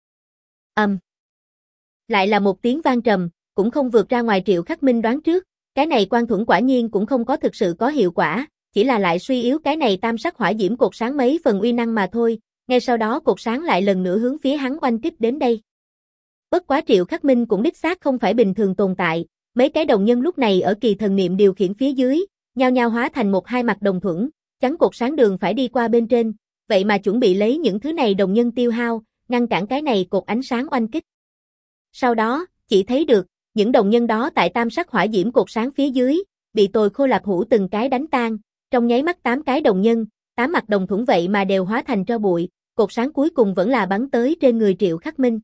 Lại là một tiếng vang trầm, cũng không vượt ra ngoài Triệu Khắc Minh đoán trước, cái này quan thuẫn quả nhiên cũng không có thực sự có hiệu quả, chỉ là lại suy yếu cái này tam sắc hỏa diễm cột sáng mấy phần uy năng mà thôi, ngay sau đó cột sáng lại lần nữa hướng phía hắn oanh kích đến đây. Bất quá Triệu Khắc Minh cũng đích xác không phải bình thường tồn tại, mấy cái đồng nhân lúc này ở kỳ thần niệm điều khiển phía dưới, nhao nhao hóa thành một hai mặt đồng thuẫn, chắn cột sáng đường phải đi qua bên trên, vậy mà chuẩn bị lấy những thứ này đồng nhân tiêu hao, ngăn cản cái này cột ánh sáng oanh kích. Sau đó, chỉ thấy được, những đồng nhân đó tại tam sắc hỏa diễm cột sáng phía dưới, bị Tồi Khô Lạp Hủ từng cái đánh tan, trong nháy mắt 8 cái đồng nhân, 8 mặt đồng thuẫn vậy mà đều hóa thành tro bụi, cột sáng cuối cùng vẫn là bắn tới trên người Triệu Khắc Minh.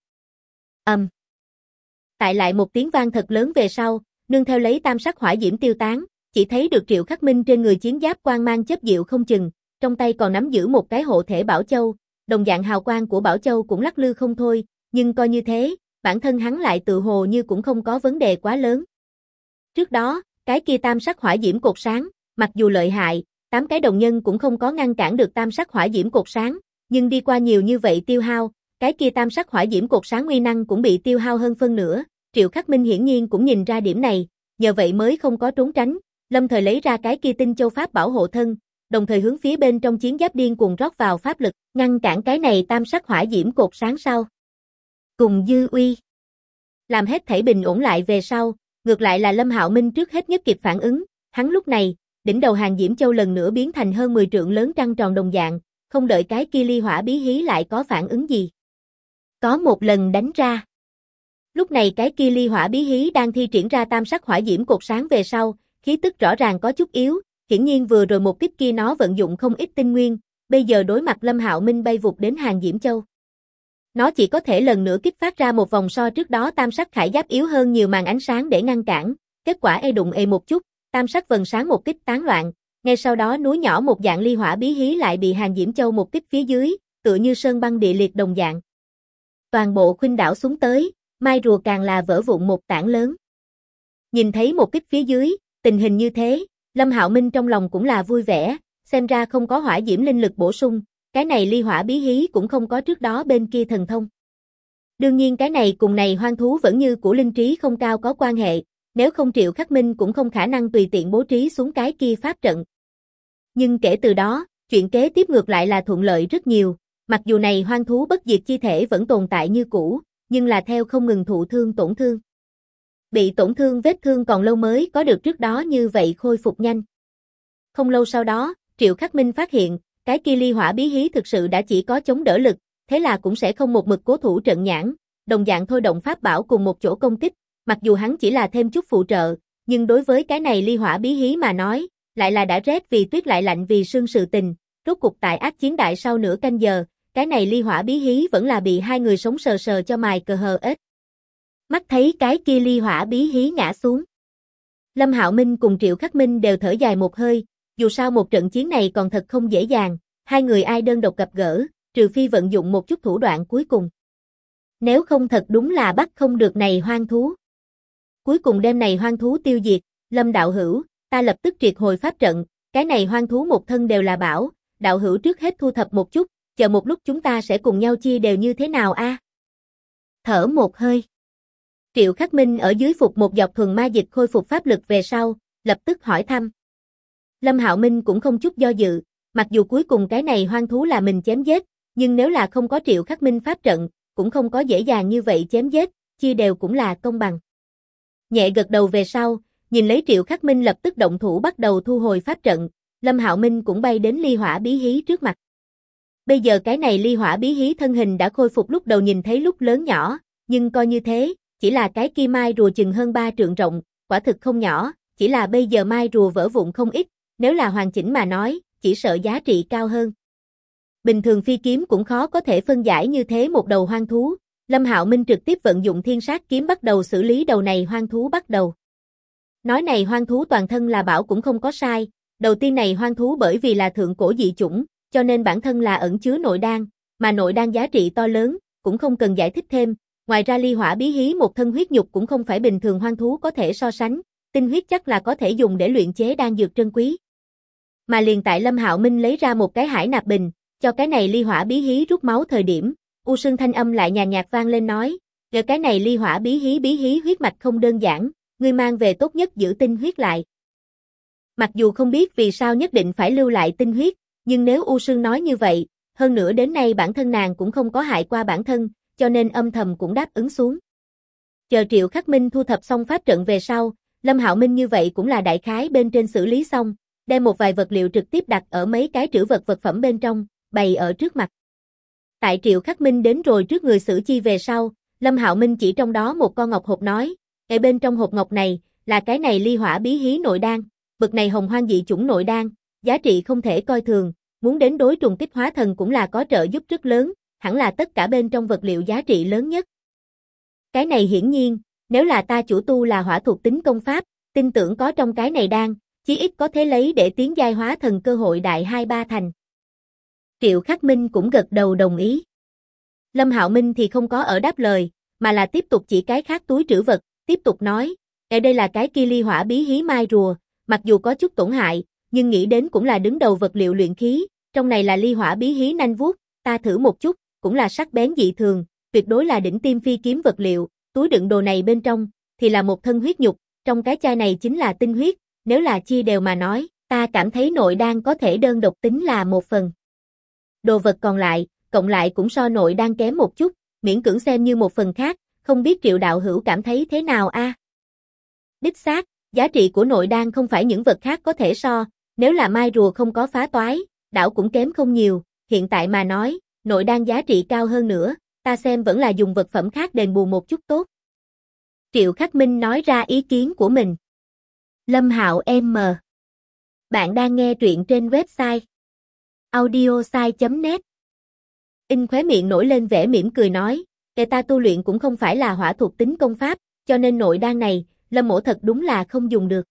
Tại lại một tiếng vang thật lớn về sau, nương theo lấy tam sắc hỏa diễm tiêu tán, chỉ thấy được Triệu Khắc Minh trên người chiến giáp quang mang chớp diệu không chừng, trong tay còn nắm giữ một cái hộ thể bảo châu, đồng dạng hào quang của bảo châu cũng lắc lư không thôi, nhưng coi như thế, bản thân hắn lại tự hồ như cũng không có vấn đề quá lớn. Trước đó, cái kia tam sắc hỏa diễm cột sáng, mặc dù lợi hại, 8 cái đồng nhân cũng không có ngăn cản được tam sắc hỏa diễm cột sáng, nhưng đi qua nhiều như vậy tiêu hao, cái kia tam sắc hỏa diễm cột sáng uy năng cũng bị tiêu hao hơn phân nửa, Triệu Khắc Minh hiển nhiên cũng nhìn ra điểm này, nhờ vậy mới không có trốn tránh, lâm thời lấy ra cái kia tinh châu pháp bảo hộ thân, đồng thời hướng phía bên trong chiến giáp điên cuồng rót vào pháp lực, ngăn cản cái này tam sắc hỏa diễm cột sáng sau. Cùng dư uy. Làm hết thảy bình ổn lại về sau, ngược lại là Lâm Hạo Minh trước hết nhất kịp phản ứng, hắn lúc này, đỉnh đầu hàng diễm châu lần nữa biến thành hơn 10 trượng lớn trăng tròn đồng dạng, không đợi cái kia ly hỏa bí hí lại có phản ứng gì. Có một lần đánh ra. Lúc này cái kia ly hỏa bí hí đang thi triển ra tam sắc hỏa diễm cột sáng về sau, khí tức rõ ràng có chút yếu, hiển nhiên vừa rồi một kích kia nó vận dụng không ít tinh nguyên, bây giờ đối mặt Lâm Hạo Minh bay vụt đến hàng diễm châu. Nó chỉ có thể lần nữa kích phát ra một vòng so trước đó tam sắc khải giáp yếu hơn nhiều màn ánh sáng để ngăn cản, kết quả đụng một chút, tam sắc vần sáng một kích tán loạn, ngay sau đó núi nhỏ một dạng ly hỏa bí hí lại bị hàng diễm châu một kích phía dưới, tựa như sơn băng địa liệt đồng dạng. Toàn bộ khuynh đảo xuống tới, mai rùa càng là vỡ vụn một tảng lớn. Nhìn thấy một kích phía dưới, tình hình như thế, Lâm Hạo Minh trong lòng cũng là vui vẻ, xem ra không có hỏa diễm linh lực bổ sung, cái này ly hỏa bí hí cũng không có trước đó bên kia thần thông. Đương nhiên cái này cùng này hoang thú vẫn như của linh trí không cao có quan hệ, nếu không Triệu Khắc Minh cũng không khả năng tùy tiện bố trí xuống cái kia pháp trận. Nhưng kể từ đó, chuyện kế tiếp ngược lại là thuận lợi rất nhiều, mặc dù này hoang thú bất diệt chi thể vẫn tồn tại như cũ, nhưng là theo không ngừng thụ thương tổn thương. Bị tổn thương vết thương còn lâu mới có được trước đó như vậy khôi phục nhanh. Không lâu sau đó, Triệu Khắc Minh phát hiện, cái kia ly hỏa bí hí thực sự đã chỉ có chống đỡ lực, thế là cũng sẽ không một mực cố thủ trận nhãn, đồng dạng thôi động pháp bảo cùng một chỗ công kích, mặc dù hắn chỉ là thêm chút phụ trợ, nhưng đối với cái này ly hỏa bí hí mà nói, lại là đã rét vì tuyết lại lạnh vì sương sự tình, rốt cục tại ác chiến đại sau nửa canh giờ, cái này ly hỏa bí hí vẫn là bị hai người sống sờ sờ cho mài cờ hờ ếch. Mắt thấy cái kia ly hỏa bí hí ngã xuống. Lâm Hạo Minh cùng Triệu Khắc Minh đều thở dài một hơi, dù sao một trận chiến này còn thật không dễ dàng, hai người ai đơn độc gặp gỡ, trừ phi vận dụng một chút thủ đoạn cuối cùng. Nếu không thật đúng là bắt không được này hoang thú. Cuối cùng đêm này hoang thú tiêu diệt, Lâm đạo hữu, ta lập tức triệt hồi pháp trận, cái này hoang thú một thân đều là bảo, đạo hữu trước hết thu thập một chút, chờ một lúc chúng ta sẽ cùng nhau chia đều như thế nào a? Thở một hơi. Triệu Khắc Minh ở dưới phục một dọc thuần ma dịch khôi phục pháp lực về sau, lập tức hỏi thăm. Lâm Hạo Minh cũng không chút do dự, mặc dù cuối cùng cái này hoang thú là mình chém giết, nhưng nếu là không có Triệu Khắc Minh pháp trận, cũng không có dễ dàng như vậy chém giết, chia đều cũng là công bằng. Nhẹ gật đầu về sau, nhìn lấy Triệu Khắc Minh lập tức động thủ bắt đầu thu hồi pháp trận, Lâm Hạo Minh cũng bay đến ly hỏa bí hí trước mặt. Bây giờ cái này ly hỏa bí hí thân hình đã khôi phục lúc đầu nhìn thấy lúc lớn nhỏ, nhưng coi như thế, chỉ là cái kia mai rùa chừng hơn 3 trượng rộng, quả thực không nhỏ, chỉ là bây giờ mai rùa vỡ vụn không ít, nếu là hoàn chỉnh mà nói, chỉ sợ giá trị cao hơn. Bình thường phi kiếm cũng khó có thể phân giải như thế một đầu hoang thú, Lâm Hạo Minh trực tiếp vận dụng thiên sát kiếm bắt đầu xử lý đầu này hoang thú bắt đầu. Nói này hoang thú toàn thân là bảo cũng không có sai, đầu tiên này hoang thú bởi vì là thượng cổ dị chủng, cho nên bản thân là ẩn chứa nội đan, mà nội đan giá trị to lớn, cũng không cần giải thích thêm, ngoài ra ly hỏa bí hí một thân huyết nhục cũng không phải bình thường hoang thú có thể so sánh, tinh huyết chắc là có thể dùng để luyện chế đan dược trân quý. Mà liền tại Lâm Hạo Minh lấy ra một cái hải nạp bình, cho cái này ly hỏa bí hí rút máu thời điểm, U Sương thanh âm lại nhàn nhạt vang lên nói, "Giờ cái này ly hỏa bí hí huyết mạch không đơn giản, ngươi mang về tốt nhất giữ tinh huyết lại." Mặc dù không biết vì sao nhất định phải lưu lại tinh huyết, nhưng nếu U Sương nói như vậy, hơn nữa đến nay bản thân nàng cũng không có hại qua bản thân, cho nên âm thầm cũng đáp ứng xuống. Chờ Triệu Khắc Minh thu thập xong pháp trận về sau, Lâm Hạo Minh như vậy cũng là đại khái bên trên xử lý xong, đem một vài vật liệu trực tiếp đặt ở mấy cái trữ vật vật phẩm bên trong, bày ở trước mặt. Tại Triệu Khắc Minh đến rồi trước người xử chi về sau, Lâm Hạo Minh chỉ trong đó một con ngọc hộp nói, ở bên trong hộp ngọc này, là cái này ly hỏa bí hí nội đan, bực này hồng hoang dị chủng nội đan, giá trị không thể coi thường, muốn đến đối trùng kích hóa thần cũng là có trợ giúp rất lớn, hẳn là tất cả bên trong vật liệu giá trị lớn nhất. Cái này hiển nhiên, nếu là ta chủ tu là hỏa thuộc tính công pháp, tin tưởng có trong cái này đan, chí ít có thể lấy để tiến giai hóa thần cơ hội đại 2-3 thành. Triệu Khắc Minh cũng gật đầu đồng ý. Lâm Hạo Minh thì không có ở đáp lời, mà là tiếp tục chỉ cái khác túi trữ vật, tiếp tục nói, ở đây là cái kia ly hỏa bí hí mai rùa, mặc dù có chút tổn hại, nhưng nghĩ đến cũng là đứng đầu vật liệu luyện khí, trong này là ly hỏa bí hí nanh vuốt, ta thử một chút, cũng là sắc bén dị thường, tuyệt đối là đỉnh tiêm phi kiếm vật liệu, túi đựng đồ này bên trong, thì là một thân huyết nhục, trong cái chai này chính là tinh huyết, nếu là chia đều mà nói, ta cảm thấy nội đan có thể đơn độc tính là 1 phần. Đồ vật còn lại, cộng lại cũng so nội đan kém một chút, miễn cưỡng xem như 1 phần khác, không biết Triệu đạo hữu cảm thấy thế nào a? Đích xác, giá trị của nội đan không phải những vật khác có thể so, nếu là mai rùa không có phá toái, đảo cũng kém không nhiều, hiện tại mà nói, nội đan giá trị cao hơn nữa, ta xem vẫn là dùng vật phẩm khác đền bù một chút tốt. Triệu Khắc Minh nói ra ý kiến của mình. Lâm Hạo M. Bạn đang nghe truyện trên website audiosai.net. Khóe miệng nổi lên vẻ mỉm cười nói, kẻ ta tu luyện cũng không phải là hỏa thuộc tính công pháp, cho nên nội đan này, Lâm mỗ thật đúng là không dùng được.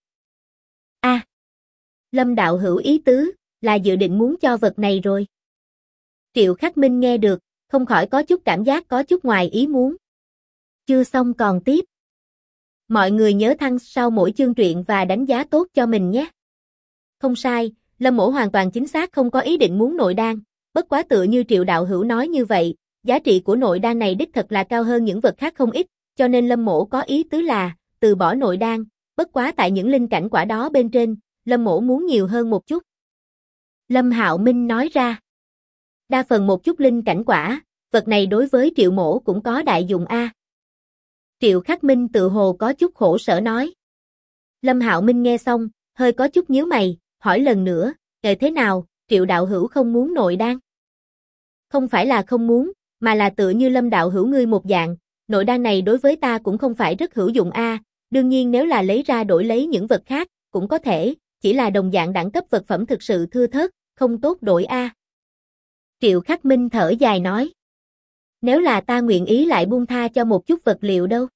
Lâm đạo hữu ý tứ, là dự định muốn cho vật này rồi. Triệu Khắc Minh nghe được, không khỏi có chút cảm giác có chút ngoài ý muốn. Chưa xong còn tiếp. Mọi người nhớ thăng sau mỗi chương truyện và đánh giá tốt cho mình nhé. Không sai, Lâm mỗ hoàn toàn chính xác không có ý định muốn nội đan, bất quá tựa như Triệu đạo hữu nói như vậy, giá trị của nội đan này đích thật là cao hơn những vật khác không ít, cho nên Lâm mỗ có ý tứ là, từ bỏ nội đan, bất quá tại những linh cảnh quả đó bên trên, Lâm mỗ muốn nhiều hơn một chút. Lâm Hạo Minh nói ra. Đa phần một chút linh cảnh quả, vật này đối với Triệu mỗ cũng có đại dụng a. Triệu Khắc Minh tự hồ có chút khổ sở nói. Lâm Hạo Minh nghe xong, hơi có chút nhíu mày, hỏi lần nữa, thế nào, Triệu đạo hữu không muốn nội đan? Không phải là không muốn, mà là tựa như Lâm đạo hữu ngươi một dạng, nội đan này đối với ta cũng không phải rất hữu dụng a, đương nhiên nếu là lấy ra đổi lấy những vật khác, cũng có thể, chỉ là đồng dạng đẳng cấp vật phẩm thực sự thưa thớt, không tốt đổi a. Triệu Khắc Minh thở dài nói. Nếu là ta nguyện ý lại buông tha cho một chút vật liệu đâu?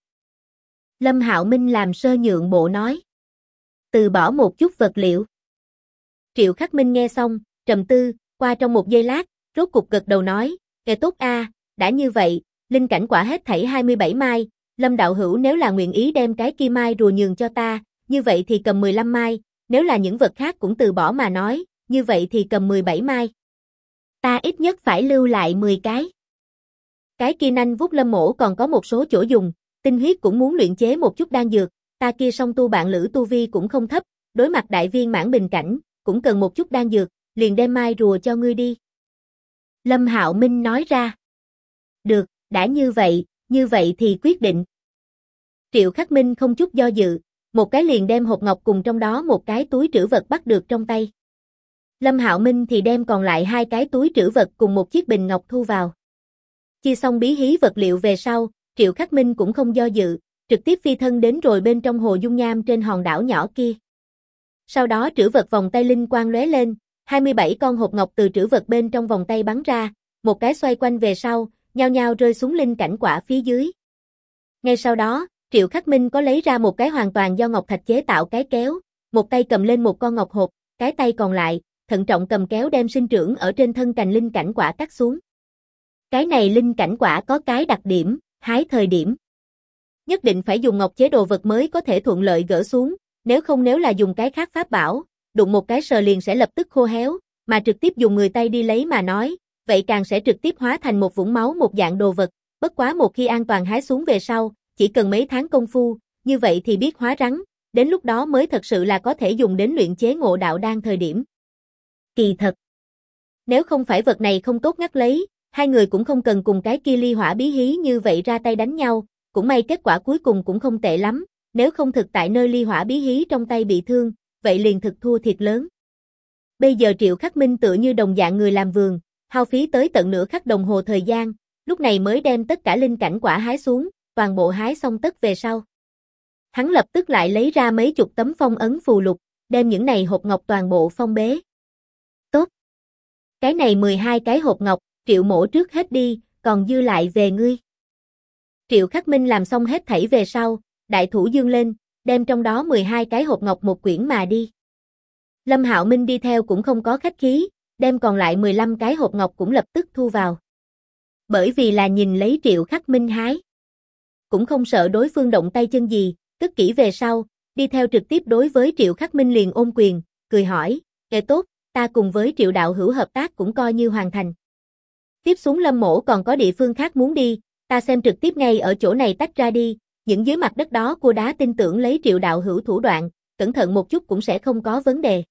Lâm Hạo Minh làm sơ nhượng bộ nói. Từ bỏ một chút vật liệu. Triệu Khắc Minh nghe xong, trầm tư, qua trong một giây lát, rốt cục gật đầu nói, tốt a, đã như vậy, linh cảnh quả hết thảy 27 mai, Lâm đạo hữu nếu là nguyện ý đem cái kia mai rùa nhường cho ta, như vậy thì cầm 15 mai, nếu là những vật khác cũng từ bỏ mà nói, như vậy thì cầm 17 mai. Ta ít nhất phải lưu lại 10 cái. Cái kia nanh vuốt Lâm mỗ còn có một số chỗ dùng, tinh huyết cũng muốn luyện chế một chút đan dược, ta kia song tu bạn lữ tu vi cũng không thấp, đối mặt đại viên mãn bình cảnh, cũng cần một chút đan dược, liền đem mai rùa cho ngươi đi. Lâm Hạo Minh nói ra. Được, đã như vậy thì quyết định. Triệu Khắc Minh không chút do dự, một cái liền đem hộp ngọc cùng trong đó một cái túi trữ vật bắt được trong tay. Lâm Hạo Minh thì đem còn lại 2 cái túi trữ vật cùng một chiếc bình ngọc thu vào. Chia xong bí hí vật liệu về sau, Triệu Khắc Minh cũng không do dự, trực tiếp phi thân đến rồi bên trong hồ dung nham trên hòn đảo nhỏ kia. Sau đó trữ vật vòng tay linh quang lóe lên, 27 con hộp ngọc từ trữ vật bên trong vòng tay bắn ra, một cái xoay quanh về sau, nhao nhao rơi xuống linh cảnh quả phía dưới. Ngay sau đó, Triệu Khắc Minh có lấy ra một cái hoàn toàn do ngọc thạch chế tạo cái kéo, một tay cầm lên một con ngọc hộp, cái tay còn lại, thận trọng cầm kéo đem sinh trưởng ở trên thân cành linh cảnh quả cắt xuống. Cái này linh cảnh quả có cái đặc điểm, hái thời điểm. Nhất định phải dùng ngọc chế đồ vật mới có thể thuận lợi gỡ xuống, nếu là dùng cái khác pháp bảo, đụng một cái sờ liền sẽ lập tức khô héo, mà trực tiếp dùng người tay đi lấy mà nói, vậy càng sẽ trực tiếp hóa thành một vũng máu một dạng đồ vật, bất quá một khi an toàn hái xuống về sau, chỉ cần mấy tháng công phu, như vậy thì biết hóa rắn, đến lúc đó mới thật sự là có thể dùng đến luyện chế ngộ đạo đan thời điểm. Kỳ thật, Nếu không phải vật này không tốt ngắt lấy, hai người cũng không cần cùng cái kia ly hỏa bí hí như vậy ra tay đánh nhau, cũng may kết quả cuối cùng cũng không tệ lắm, nếu không thực tại nơi ly hỏa bí hí trong tay bị thương, vậy liền thực thua thiệt lớn. Bây giờ Triệu Khắc Minh tựa như đồng dạng người làm vườn, hao phí tới tận nửa khắc đồng hồ thời gian, lúc này mới đem tất cả linh cảnh quả hái xuống, toàn bộ hái xong tất về sau. Hắn lập tức lại lấy ra mấy chục tấm phong ấn phù lục, đem những này hộp ngọc toàn bộ phong bế. Tốt. Cái này 12 cái hộp ngọc, Triệu mỗ trước hết đi, còn dư lại về ngươi. Triệu Khắc Minh làm xong hết thảy về sau, đại thủ dương lên, đem trong đó 12 cái hộp ngọc một quyển mà đi. Lâm Hạo Minh đi theo cũng không có khách khí, đem còn lại 15 cái hộp ngọc cũng lập tức thu vào. Bởi vì là nhìn lấy Triệu Khắc Minh hái. Cũng không sợ đối phương động tay chân gì, cất kỹ về sau, đi theo trực tiếp đối với Triệu Khắc Minh liền ôm quyền, cười hỏi, tốt, ta cùng với Triệu đạo hữu hợp tác cũng coi như hoàn thành. Tiếp xuống Lâm mỗ còn có địa phương khác muốn đi, ta xem trực tiếp ngay ở chỗ này tách ra đi, những dưới mặt đất đó cua đá tin tưởng lấy Triệu đạo hữu thủ đoạn, cẩn thận một chút cũng sẽ không có vấn đề.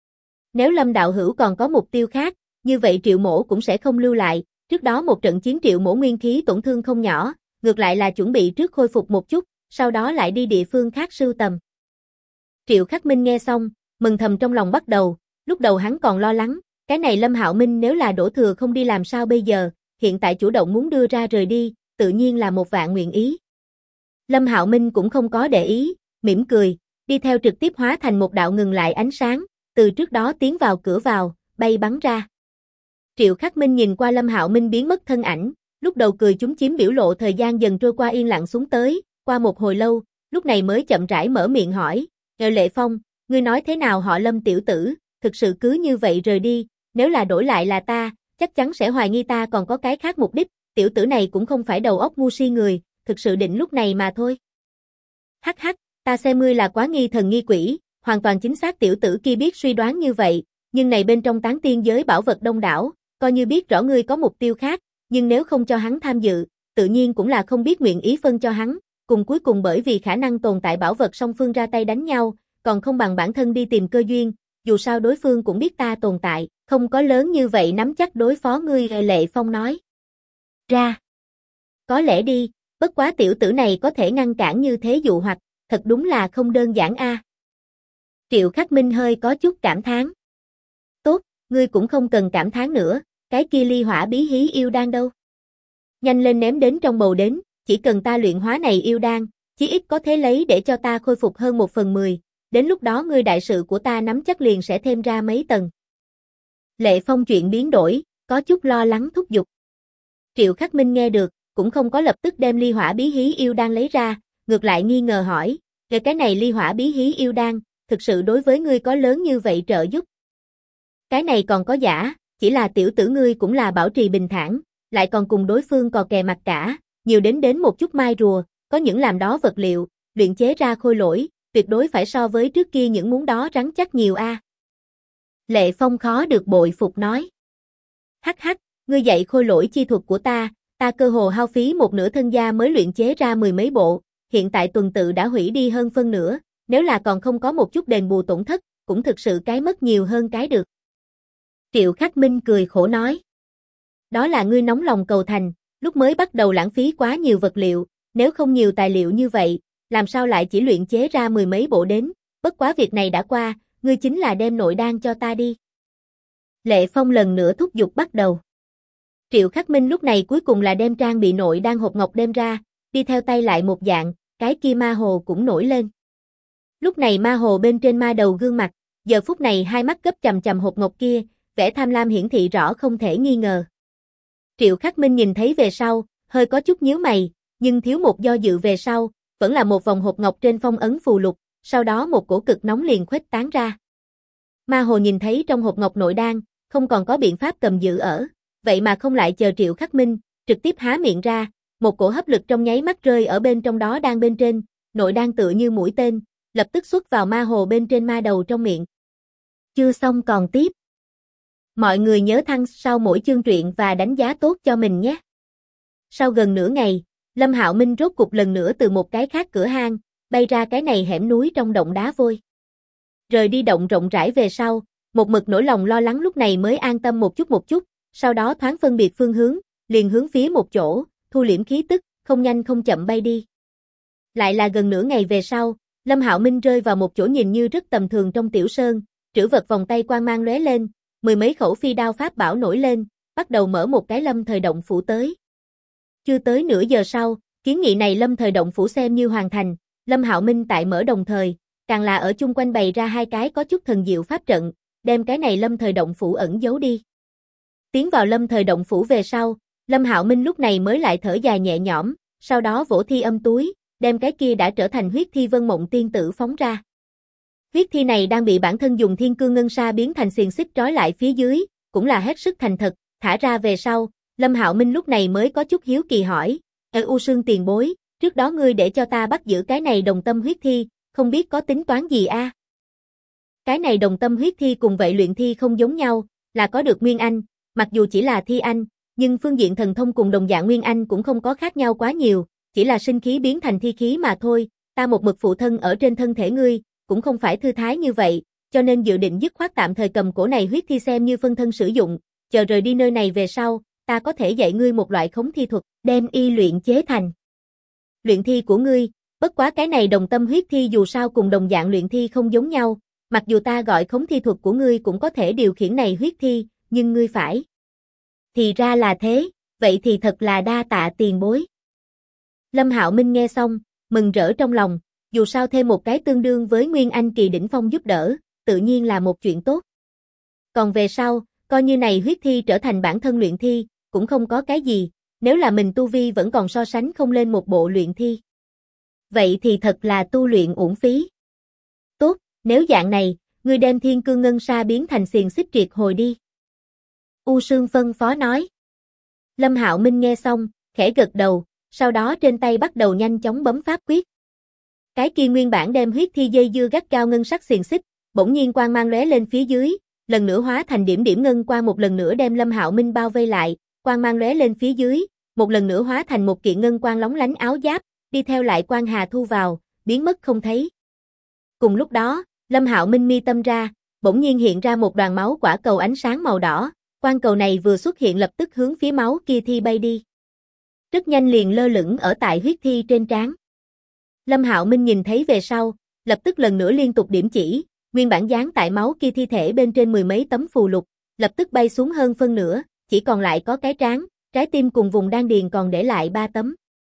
Nếu Lâm đạo hữu còn có mục tiêu khác, như vậy Triệu mỗ cũng sẽ không lưu lại, trước đó một trận chiến Triệu mỗ nguyên khí tổn thương không nhỏ, ngược lại là chuẩn bị trước khôi phục một chút, sau đó lại đi địa phương khác sưu tầm. Triệu Khắc Minh nghe xong, mừng thầm trong lòng bắt đầu, lúc đầu hắn còn lo lắng, cái này Lâm Hạo Minh nếu là đổ thừa không đi làm sao bây giờ, hiện tại chủ động muốn đưa ra rời đi, tự nhiên là một vạn nguyện ý. Lâm Hạo Minh cũng không có để ý, mỉm cười, đi theo trực tiếp hóa thành một đạo ngừng lại ánh sáng, từ trước đó tiến vào cửa vào, bay bắn ra. Triệu Khắc Minh nhìn qua Lâm Hạo Minh biến mất thân ảnh, lúc đầu cười chúm chím biểu lộ thời gian dần trôi qua yên lặng xuống tới, qua một hồi lâu, lúc này mới chậm rãi mở miệng hỏi, Lệ Phong, ngươi nói thế nào họ Lâm tiểu tử, thực sự cứ như vậy rời đi, nếu là đổi lại là ta, chắc chắn sẽ hoài nghi ta còn có cái khác mục đích, tiểu tử này cũng không phải đầu óc ngu si người, thực sự định lúc này mà thôi. Hắc hắc, ta xem ngươi là quá nghi thần nghi quỷ, hoàn toàn chính xác tiểu tử kia biết suy đoán như vậy, nhưng này bên trong tán tiên giới bảo vật đông đảo, coi như biết rõ ngươi có mục tiêu khác, nhưng nếu không cho hắn tham dự, tự nhiên cũng là không biết nguyện ý phân cho hắn, cùng cuối cùng bởi vì khả năng tồn tại bảo vật song phương ra tay đánh nhau, còn không bằng bản thân đi tìm cơ duyên, dù sao đối phương cũng biết ta tồn tại, không có lớn như vậy nắm chắc đối phó ngươi. Lệ Phong nói. Ra. Có lẽ đi, bất quá tiểu tử này có thể ngăn cản như thế dụ hoặc, thật đúng là không đơn giản a. Triệu Khắc Minh hơi có chút cảm thán. Tốt, ngươi cũng không cần cảm thán nữa, cái kia ly hỏa bí hí yêu đan đâu. Nhanh lên ném đến trong bầu đến, chỉ cần ta luyện hóa này yêu đan, chí ít có thế lấy để cho ta khôi phục hơn 1/10, đến lúc đó ngươi đại sự của ta nắm chắc liền sẽ thêm ra mấy tầng. Lệ Phong chuyện biến đổi, có chút lo lắng thúc giục. Triệu Khắc Minh nghe được, cũng không có lập tức đem ly hỏa bí hí yêu đan lấy ra, ngược lại nghi ngờ hỏi, cái này ly hỏa bí hí yêu đan, thực sự đối với ngươi có lớn như vậy trợ giúp? Cái này còn có giả, chỉ là tiểu tử ngươi cũng là bảo trì bình thản, lại còn cùng đối phương cò kè mặt cả, nhiều đến một chút mai rùa, có những làm đó vật liệu, luyện chế ra khôi lỗi, tuyệt đối phải so với trước kia những muốn đó rắn chắc nhiều a. Lệ Phong khó được bội phục nói. Hắc hắc, ngươi dạy khôi lỗi chi thuật của ta cơ hồ hao phí một nửa thân gia mới luyện chế ra 10 mấy bộ, hiện tại tuần tự đã hủy đi hơn phân nửa, nếu là còn không có một chút đền bù tổn thất, cũng thực sự cái mất nhiều hơn cái được. Triệu Khắc Minh cười khổ nói. Đó là ngươi nóng lòng cầu thành, lúc mới bắt đầu lãng phí quá nhiều vật liệu, nếu không nhiều tài liệu như vậy, làm sao lại chỉ luyện chế ra 10 mấy bộ đến, bất quá việc này đã qua, ngươi chính là đem nội đan cho ta đi. Lệ Phong lần nữa thúc giục bắt đầu. Triệu Khắc Minh lúc này cuối cùng là đem trang bị nội đan hộp ngọc đem ra, đi theo tay lại một dạng, cái kia ma hồ cũng nổi lên. Lúc này ma hồ bên trên ma đầu gương mặt, giờ phút này hai mắt gấp chằm chằm hộp ngọc kia, vẻ tham lam hiển thị rõ không thể nghi ngờ. Triệu Khắc Minh nhìn thấy về sau, hơi có chút nhíu mày, nhưng thiếu một do dự về sau, vẫn là một vòng hộp ngọc trên phong ấn phù lục, sau đó một cổ cực nóng liền khuếch tán ra. Ma hồ nhìn thấy trong hộp ngọc nội đan, không còn có biện pháp cầm giữ ở, vậy mà không lại chờ Triệu Khắc Minh, trực tiếp há miệng ra, một cổ hấp lực trong nháy mắt rơi ở bên trong đó đan bên trên, nội đan tựa như mũi tên, lập tức xuất vào ma hồ bên trên ma đầu trong miệng. Chưa xong còn tiếp. Mọi người nhớ thăng sau mỗi chương truyện và đánh giá tốt cho mình nhé. Sau gần nửa ngày, Lâm Hạo Minh rốt cục lần nữa từ một cái khác cửa hang, bay ra cái này hẻm núi trong động đá vôi. Rời đi động rộng rãi về sau, một mực nỗi lòng lo lắng lúc này mới an tâm một chút, sau đó thoáng phân biệt phương hướng, liền hướng phía một chỗ, thu liễm khí tức, không nhanh không chậm bay đi. Lại là gần nửa ngày về sau, Lâm Hạo Minh rơi vào một chỗ nhìn như rất tầm thường trong tiểu sơn, trữ vật vòng tay quang mang lóe lên, mười mấy khẩu phi đao pháp bảo nổi lên, bắt đầu mở một cái lâm thời động phủ tới. Chưa tới nửa giờ sau, kiến nghị này lâm thời động phủ xem như hoàn thành, Lâm Hạo Minh tại mở đồng thời, càng là ở chung quanh bày ra hai cái có chút thần diệu pháp trận, đem cái này lâm thời động phủ ẩn giấu đi. Tiến vào lâm thời động phủ về sau, Lâm Hạo Minh lúc này mới lại thở dài nhẹ nhõm, sau đó vỗ thi âm túi, đem cái kia đã trở thành huyết thi Vân Mộng Tiên Tử phóng ra. Huyết thi này đang bị bản thân dùng thiên cương ngân sa biến thành xiềng xích trói lại phía dưới, cũng là hết sức thành thật, thả ra về sau, Lâm Hạo Minh lúc này mới có chút hiếu kỳ hỏi, U Sương tiền bối, trước đó ngươi để cho ta bắt giữ cái này đồng tâm huyết thi, không biết có tính toán gì a? Cái này đồng tâm huyết thi cùng vậy luyện thi không giống nhau, là có được Nguyên Anh, mặc dù chỉ là thi anh, nhưng phương diện thần thông cùng đồng dạng Nguyên Anh cũng không có khác nhau quá nhiều, chỉ là sinh khí biến thành thi khí mà thôi, ta một mực phụ thân ở trên thân thể ngươi, cũng không phải thư thái như vậy, cho nên dự định dứt khoát tạm thời cầm cổ này huyết thi xem như phân thân sử dụng, chờ rời đi nơi này về sau, ta có thể dạy ngươi một loại khống thi thuật, đem y luyện chế thành luyện thi của ngươi, bất quá cái này đồng tâm huyết thi dù sao cùng đồng dạng luyện thi không giống nhau, mặc dù ta gọi khống thi thuật của ngươi cũng có thể điều khiển này huyết thi, nhưng ngươi phải. Thì ra là thế, vậy thì thật là đa tạ tiền bối. Lâm Hạo Minh nghe xong, mừng rỡ trong lòng, dù sao thêm một cái tương đương với Nguyên Anh kỳ đỉnh phong giúp đỡ, tự nhiên là một chuyện tốt. Còn về sau, coi như này huyết thi trở thành bản thân luyện thi, cũng không có cái gì, nếu là mình tu vi vẫn còn so sánh không lên một bộ luyện thi. Vậy thì thật là tu luyện uổng phí. Tốt, nếu dạng này, ngươi đem thiên cương ngân sa biến thành xiềng xích triệt hồi đi. U Sương phân phó nói. Lâm Hạo Minh nghe xong, khẽ gật đầu, sau đó trên tay bắt đầu nhanh chóng bấm pháp quyết. Cái kia nguyên bản đem huyết thi dây dưa gắt cao ngân sắc xiềng xích, bỗng nhiên quang mang lóe lên phía dưới, lần nữa hóa thành điểm điểm ngân quang một lần nữa đem Lâm Hạo Minh bao vây lại, quang mang lóe lên phía dưới, một lần nữa hóa thành một kiện ngân quang lóng lánh áo giáp, đi theo lại quang hà thu vào, biến mất không thấy. Cùng lúc đó, Lâm Hạo Minh mi tâm ra, bỗng nhiên hiện ra một đoàn máu quả cầu ánh sáng màu đỏ, quang cầu này vừa xuất hiện lập tức hướng phía máu kia thi bay đi. Rất nhanh liền lơ lửng ở tại huyết thi trên trán. Lâm Hạo Minh nhìn thấy về sau, lập tức lần nữa liên tục điểm chỉ, nguyên bản dán tại máu kia thi thể bên trên mười mấy tấm phù lục, lập tức bay xuống hơn phân nửa, chỉ còn lại có cái trán, trái tim cùng vùng đan điền còn để lại 3 tấm.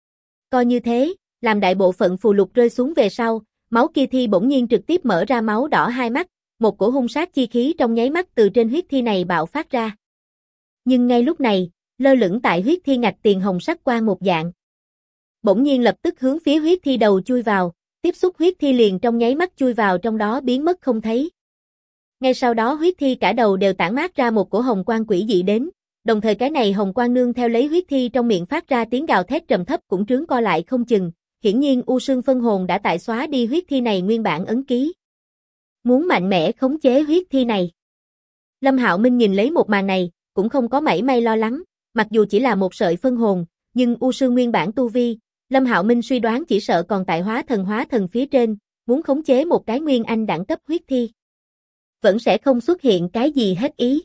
Coi như thế, làm đại bộ phận phù lục rơi xuống về sau, máu kia thi bỗng nhiên trực tiếp mở ra máu đỏ hai mắt, một cổ hung sát chi khí trong nháy mắt từ trên huyết thi này bạo phát ra. Nhưng ngay lúc này, lơ lửng tại huyết thi ngạch tiền hồng sắc quang một dạng. Bỗng nhiên lập tức hướng phía huyết thi đầu chui vào, tiếp xúc huyết thi liền trong nháy mắt chui vào trong đó biến mất không thấy. Ngay sau đó huyết thi cả đầu đều tản mát ra một cổ hồng quang quỷ dị đến, đồng thời cái này hồng quang nương theo lấy huyết thi trong miệng phát ra tiếng gào thét trầm thấp cũng trướng co lại không chừng, hiển nhiên U Sương phân hồn đã tại xóa đi huyết thi này nguyên bản ấn ký. Muốn mạnh mẽ khống chế huyết thi này. Lâm Hạo Minh nhìn lấy một màn này, cũng không có mảy may lo lắng, mặc dù chỉ là một sợi phân hồn, nhưng U Sương nguyên bản tu vi, Lâm Hạo Minh suy đoán chỉ sợ còn tại hóa thần phía trên, muốn khống chế một cái nguyên anh đẳng cấp huyết thi. Vẫn sẽ không xuất hiện cái gì hết ý.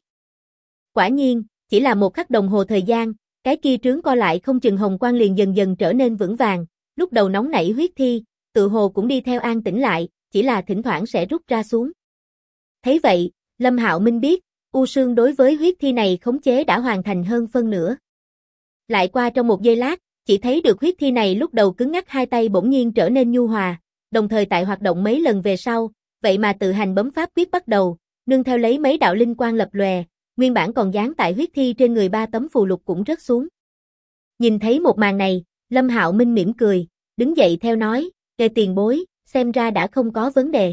Quả nhiên, chỉ là một khắc đồng hồ thời gian, cái kia trướng co lại không chừng hồng quang liền dần dần trở nên vững vàng, lúc đầu nóng nảy huyết thi, tự hồ cũng đi theo an tĩnh lại, chỉ là thỉnh thoảng sẽ rút ra xuống. Thấy vậy, Lâm Hạo Minh biết, U Sương đối với huyết thi này khống chế đã hoàn thành hơn phân nửa. Lại qua trong một giây lát, chỉ thấy được huyết thi này lúc đầu cứng ngắc hai tay bỗng nhiên trở nên nhu hòa, đồng thời tại hoạt động mấy lần về sau, vậy mà tự hành bấm pháp quyết bắt đầu, nương theo lấy mấy đạo linh quang lập lòe, nguyên bản còn dán tại huyết thi trên người 3 tấm phù lục cũng rớt xuống. Nhìn thấy một màn này, Lâm Hạo Minh mỉm cười, đứng dậy theo nói, "Kê tiền bối, xem ra đã không có vấn đề."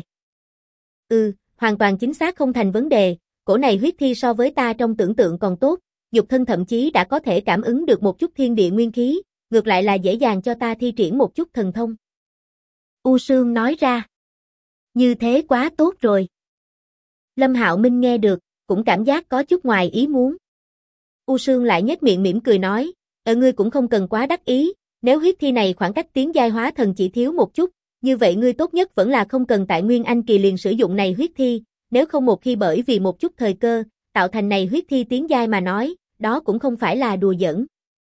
Hoàn toàn chính xác không thành vấn đề, cổ này huyết thi so với ta trong tưởng tượng còn tốt, nhục thân thậm chí đã có thể cảm ứng được một chút thiên địa nguyên khí, ngược lại là dễ dàng cho ta thi triển một chút thần thông. U Sương nói ra. Như thế quá tốt rồi. Lâm Hạo Minh nghe được, cũng cảm giác có chút ngoài ý muốn. U Sương lại nhếch miệng mỉm cười nói, ngươi cũng không cần quá đắc ý, nếu huyết thi này khoảng cách tiến giai hóa thần chỉ thiếu một chút, như vậy ngươi tốt nhất vẫn là không cần tại Nguyên Anh kỳ liền sử dụng này huyết thi, nếu không một khi bởi vì một chút thời cơ, tạo thành này huyết thi tiến giai mà nói, đó cũng không phải là đùa giỡn.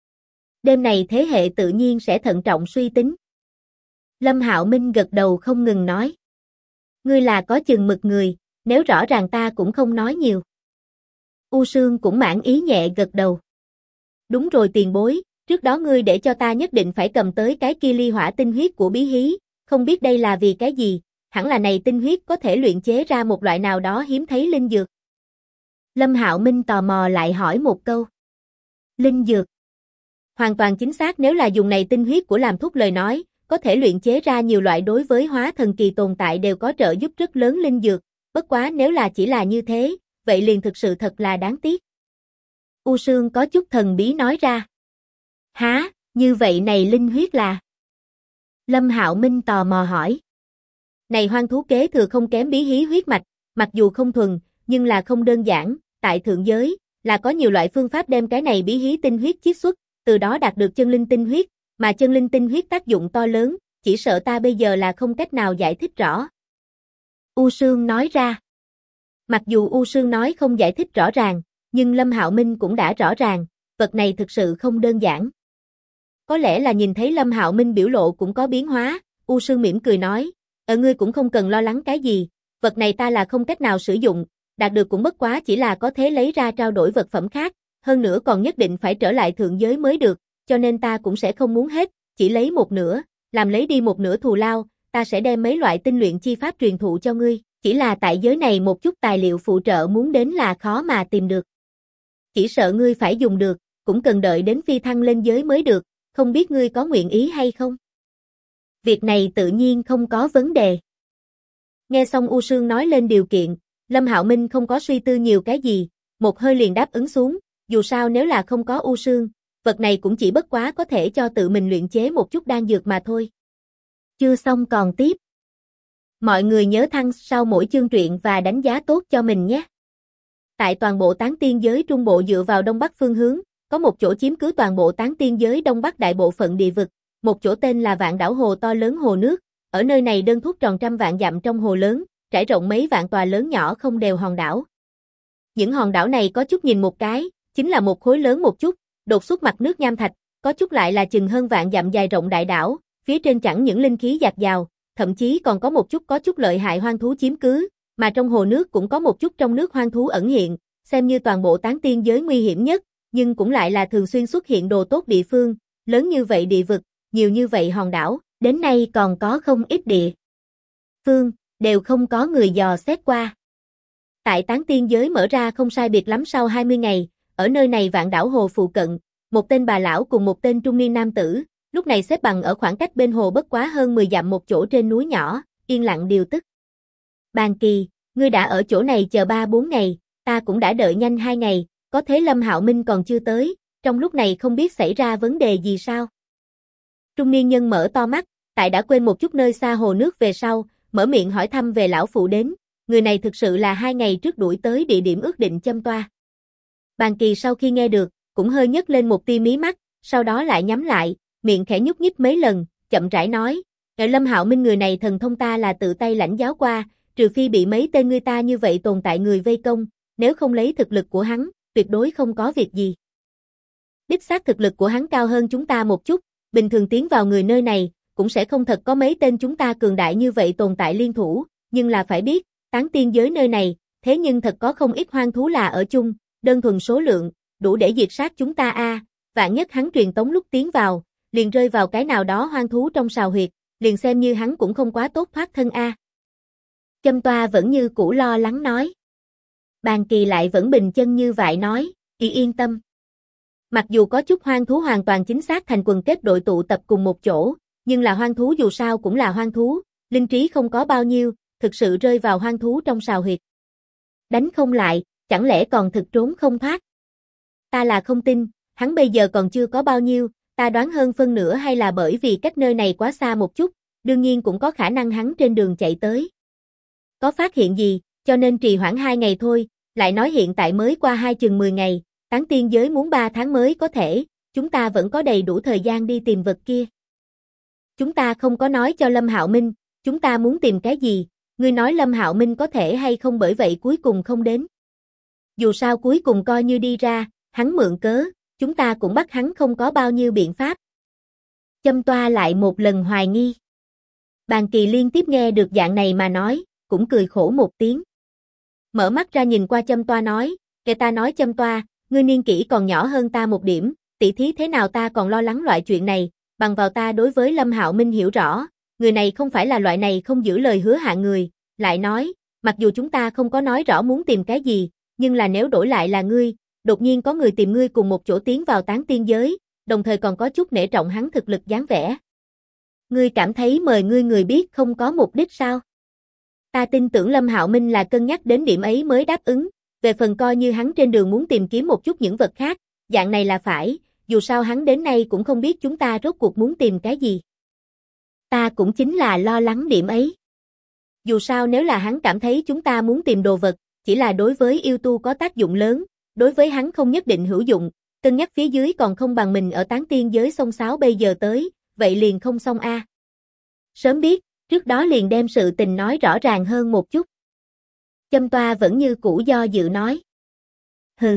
Đêm này thế hệ tự nhiên sẽ thận trọng suy tính. Lâm Hạo Minh gật đầu không ngừng nói. Ngươi là có chừng mực người, nếu rõ ràng ta cũng không nói nhiều. U Sương cũng mãn ý nhẹ gật đầu. Đúng rồi tiền bối, trước đó ngươi để cho ta nhất định phải cầm tới cái kia ly hỏa tinh huyết của bí hí, không biết đây là vì cái gì, hẳn là này tinh huyết có thể luyện chế ra một loại nào đó hiếm thấy linh dược. Lâm Hạo Minh tò mò lại hỏi một câu. Linh dược. Hoàn toàn chính xác, nếu là dùng này tinh huyết của làm thuốc lời nói, có thể luyện chế ra nhiều loại đối với hóa thần kỳ tồn tại đều có trợ giúp rất lớn linh dược, bất quá nếu là chỉ là như thế, vậy liền thực sự thật là đáng tiếc. U Sương có chút thần bí nói ra. Hả, như vậy này linh huyết là? Lâm Hạo Minh tò mò hỏi. Này hoang thú kế thừa không kém bí hí huyết mạch, mặc dù không thuần, nhưng là không đơn giản, tại thượng giới, là có nhiều loại phương pháp đem cái này bí hí tinh huyết chiết xuất, từ đó đạt được chân linh tinh huyết, mà chân linh tinh huyết tác dụng to lớn, chỉ sợ ta bây giờ là không cách nào giải thích rõ. U Sương nói ra. Mặc dù U Sương nói không giải thích rõ ràng, nhưng Lâm Hạo Minh cũng đã rõ ràng, vật này thực sự không đơn giản. Có lẽ là nhìn thấy Lâm Hạo Minh biểu lộ cũng có biến hóa, U Sương mỉm cười nói, ngươi cũng không cần lo lắng cái gì, vật này ta là không cách nào sử dụng, đạt được cũng bất quá chỉ là có thể lấy ra trao đổi vật phẩm khác, hơn nữa còn nhất định phải trở lại thượng giới mới được, cho nên ta cũng sẽ không muốn hết, chỉ lấy một nửa, làm lấy đi một nửa thù lao, ta sẽ đem mấy loại tinh luyện chi pháp truyền thụ cho ngươi, chỉ là tại giới này một chút tài liệu phụ trợ muốn đến là khó mà tìm được. Chỉ sợ ngươi phải dùng được, cũng cần đợi đến phi thăng lên giới mới được, không biết ngươi có nguyện ý hay không? Việc này tự nhiên không có vấn đề. Nghe xong U Sương nói lên điều kiện, Lâm Hạo Minh không có suy tư nhiều cái gì, một hơi liền đáp ứng xuống, dù sao nếu là không có U Sương, vật này cũng chỉ bất quá có thể cho tự mình luyện chế một chút đan dược mà thôi. Chưa xong còn tiếp. Mọi người nhớ thăng sau mỗi chương truyện và đánh giá tốt cho mình nhé. Tại toàn bộ tán tiên giới trung bộ dựa vào đông bắc phương hướng, có một chỗ chiếm cứ toàn bộ tán tiên giới đông bắc đại bộ phận địa vực, một chỗ tên là Vạn Đảo Hồ to lớn hồ nước, ở nơi này đơn thuốc tròn trăm vạn dặm trong hồ lớn, trải rộng mấy vạn tòa lớn nhỏ không đều hòn đảo. Những hòn đảo này có chút nhìn một cái, chính là một khối lớn một chút, đột xuất mặt nước nham thạch, có chút lại là chừng hơn vạn dặm dài rộng đại đảo, phía trên chẳng những linh khí dạt dào, thậm chí còn có một chút lợi hại hoang thú chiếm cứ, mà trong hồ nước cũng có một chút trong nước hoang thú ẩn hiện, xem như toàn bộ tán tiên giới nguy hiểm nhất, nhưng cũng lại là thường xuyên xuất hiện đồ tốt địa phương, lớn như vậy địa vực, nhiều như vậy hòn đảo, đến nay còn có không ít địa phương, đều không có người dò xét qua. Tại tán tiên giới mở ra không sai biệt lắm sau 20 ngày, ở nơi này Vạn Đảo Hồ phụ cận, một tên bà lão cùng một tên trung niên nam tử, lúc này xếp bằng ở khoảng cách bên hồ bất quá hơn 10 dặm một chỗ trên núi nhỏ, yên lặng điều tức. Bàn Kỳ, ngươi đã ở chỗ này chờ 3-4 ngày, ta cũng đã đợi nhanh 2 ngày, có thế Lâm Hạo Minh còn chưa tới, trong lúc này không biết xảy ra vấn đề gì sao? Trung niên nhân mở to mắt, tại đã quên một chút nơi xa hồ nước về sau, mở miệng hỏi thăm về lão phụ đến, người này thực sự là 2 ngày trước đuổi tới địa điểm ước định châm toa. Bàn Kỳ sau khi nghe được, cũng hơi nhấc lên một tia mí mắt, sau đó lại nhắm lại, miệng khẽ nhúc nhích mấy lần, chậm rãi nói, Lâm Hạo Minh người này thần thông ta là tự tay lãnh giáo qua, trừ phi bị mấy tên người ta như vậy tồn tại người vây công, nếu không lấy thực lực của hắn, tuyệt đối không có việc gì. Đích xác thực lực của hắn cao hơn chúng ta một chút, bình thường tiến vào người nơi này, cũng sẽ không thật có mấy tên chúng ta cường đại như vậy tồn tại liên thủ, nhưng là phải biết, tán tiên giới nơi này, thế nhưng thật có không ít hoang thú là ở chung, đơn thuần số lượng, đủ để diệt sát chúng ta vạn nhất hắn truyền tống lúc tiến vào, liền rơi vào cái nào đó hoang thú trong sào huyệt, liền xem như hắn cũng không quá tốt thoát thân Châm toa vẫn như cũ lo lắng nói. Bàn Kỳ lại vẫn bình chân như vậy nói, yên tâm. Mặc dù có chút hoang thú hoàn toàn chính xác thành quần kết đội tụ tập cùng một chỗ, nhưng là hoang thú dù sao cũng là hoang thú, linh trí không có bao nhiêu, thực sự rơi vào hoang thú trong sào huyệt. Đánh không lại, chẳng lẽ còn thực trốn không thoát? Ta là không tin, hắn bây giờ còn chưa có bao nhiêu, ta đoán hơn phân nửa hay là bởi vì cách nơi này quá xa một chút, đương nhiên cũng có khả năng hắn trên đường chạy tới. Có phát hiện gì, cho nên trì hoãn 2 ngày thôi, lại nói hiện tại mới qua chừng 10 ngày, tán tiên giới muốn 3 tháng mới có thể, chúng ta vẫn có đầy đủ thời gian đi tìm vật kia. Chúng ta không có nói cho Lâm Hạo Minh, chúng ta muốn tìm cái gì, ngươi nói Lâm Hạo Minh có thể hay không bởi vậy cuối cùng không đến. Dù sao cuối cùng coi như đi ra, hắn mượn cớ, chúng ta cũng bắt hắn không có bao nhiêu biện pháp. Châm Toa lại một lần hoài nghi. Bàn Kỳ liên tiếp nghe được dạng này mà nói, cũng cười khổ một tiếng. Mở mắt ra nhìn qua Châm Toa nói, kể ta nói Châm Toa, ngươi niên kỷ còn nhỏ hơn ta một điểm, tỷ thí thế nào ta còn lo lắng loại chuyện này, bằng vào ta đối với Lâm Hạo Minh hiểu rõ, người này không phải là loại này không giữ lời hứa hạng người, lại nói, mặc dù chúng ta không có nói rõ muốn tìm cái gì, nhưng là nếu đổi lại là ngươi, đột nhiên có người tìm ngươi cùng một chỗ tiến vào tán tiên giới, đồng thời còn có chút nể trọng hắn thực lực dáng vẻ. Ngươi cảm thấy mời ngươi người biết không có mục đích sao? Ta tin tưởng Lâm Hạo Minh là cân nhắc đến điểm ấy mới đáp ứng, về phần coi như hắn trên đường muốn tìm kiếm một chút những vật khác, dạng này là phải, dù sao hắn đến nay cũng không biết chúng ta rốt cuộc muốn tìm cái gì. Ta cũng chính là lo lắng điểm ấy. Dù sao nếu là hắn cảm thấy chúng ta muốn tìm đồ vật, chỉ là đối với yêu tu có tác dụng lớn, đối với hắn không nhất định hữu dụng, cân nhắc phía dưới còn không bằng mình ở tán tiên giới xông xáo bây giờ tới, vậy liền không xong a. Sớm biết, trước đó liền đem sự tình nói rõ ràng hơn một chút. Châm Toa vẫn như cũ do dự nói. Hừ.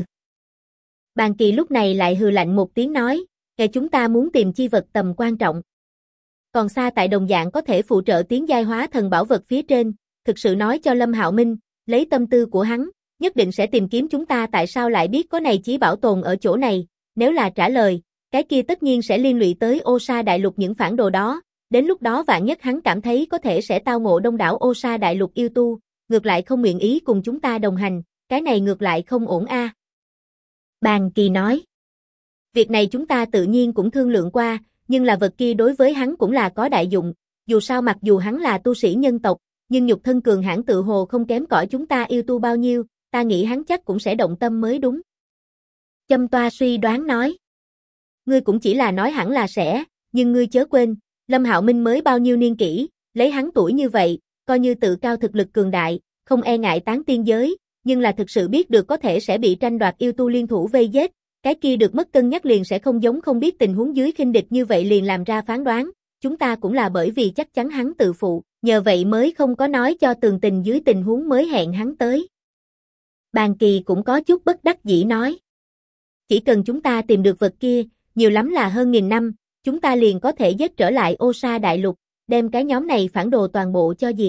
Bàn Kỳ lúc này lại hừ lạnh một tiếng nói, kể chúng ta muốn tìm chi vật tầm quan trọng. Còn xa tại đồng dạng có thể phụ trợ tiến giai hóa thần bảo vật phía trên, thực sự nói cho Lâm Hạo Minh, lấy tâm tư của hắn, nhất định sẽ tìm kiếm chúng ta tại sao lại biết có này chí bảo tồn ở chỗ này, nếu là trả lời, cái kia tất nhiên sẽ liên lụy tới Ô Sa Đại Lục những phản đồ đó, đến lúc đó vạn nhất hắn cảm thấy có thể sẽ tao ngộ đông đảo Ô Sa Đại Lục yêu tu, ngược lại không nguyện ý cùng chúng ta đồng hành, cái này ngược lại không ổn a. Bàn Kỳ nói, việc này chúng ta tự nhiên cũng thương lượng qua, nhưng là vật kia đối với hắn cũng là có đại dụng, dù sao mặc dù hắn là tu sĩ nhân tộc, nhưng nhục thân cường hãn tự hồ không kém cỏi chúng ta yêu tu bao nhiêu, ta nghĩ hắn chắc cũng sẽ động tâm mới đúng. Châm Toa suy đoán nói, ngươi cũng chỉ là nói hẳn là sẽ, nhưng ngươi chớ quên, Lâm Hạo Minh mới bao nhiêu niên kỷ, lấy hắn tuổi như vậy, coi như tự cao thực lực cường đại, không e ngại tán tiên giới, nhưng là thực sự biết được có thể sẽ bị tranh đoạt yêu tu liên thủ vây giết, cái kia được mất cân nhắc liền sẽ không giống không biết tình huống dưới khinh địch như vậy liền làm ra phán đoán, chúng ta cũng là bởi vì chắc chắn hắn tự phụ, nhờ vậy mới không có nói cho tường tình dưới tình huống mới hẹn hắn tới. Bàn Kỳ cũng có chút bất đắc dĩ nói, chỉ cần chúng ta tìm được vật kia, nhiều lắm là hơn 1000 năm, chúng ta liền có thể giết trở lại Ô Sa Đại Lục, đem cái nhóm này phản đồ toàn bộ cho diệt.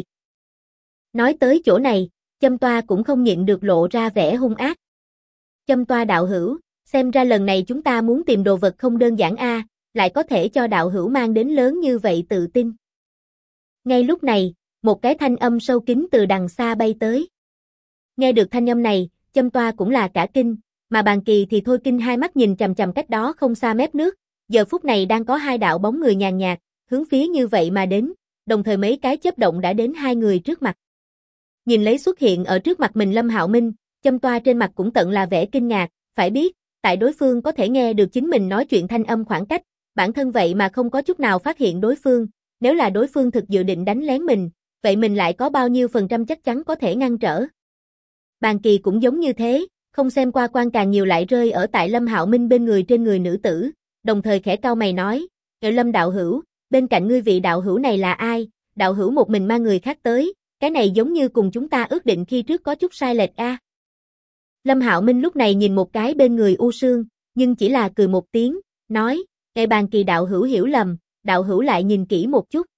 Nói tới chỗ này, Châm Toa cũng không nhịn được lộ ra vẻ hung ác. Châm Toa đạo hữu, xem ra lần này chúng ta muốn tìm đồ vật không đơn giản a, lại có thể cho đạo hữu mang đến lớn như vậy tự tin. Ngay lúc này, một cái thanh âm sâu kín từ đằng xa bay tới. Nghe được thanh âm này, Châm Toa cũng là cả kinh, mà Bàn Kỳ thì thôi kinh hai mắt nhìn chằm chằm cách đó không xa mép nước, giờ phút này đang có hai đạo bóng người nhàn nhạt, hướng phía như vậy mà đến, đồng thời mấy cái chớp động đã đến hai người trước mặt. Nhìn lấy xuất hiện ở trước mặt mình Lâm Hạo Minh, Châm Toa trên mặt cũng tận là vẻ kinh ngạc, phải biết, tại đối phương có thể nghe được chính mình nói chuyện thanh âm khoảng cách, bản thân vậy mà không có chút nào phát hiện đối phương, nếu là đối phương thực dự định đánh lén mình, vậy mình lại có bao nhiêu phần trăm chắc chắn có thể ngăn trở. Bàn Kỳ cũng giống như thế, không xem qua quan càng nhiều lại rơi ở tại Lâm Hạo Minh bên người trên người nữ tử, đồng thời khẽ cau mày nói, Lâm đạo hữu, bên cạnh ngươi vị đạo hữu này là ai, đạo hữu một mình mang người khác tới, cái này giống như cùng chúng ta ước định khi trước có chút sai lệch a. Lâm Hạo Minh lúc này nhìn một cái bên người U Sương, nhưng chỉ là cười một tiếng, nói, Bàn Kỳ đạo hữu hiểu lầm, đạo hữu lại nhìn kỹ một chút.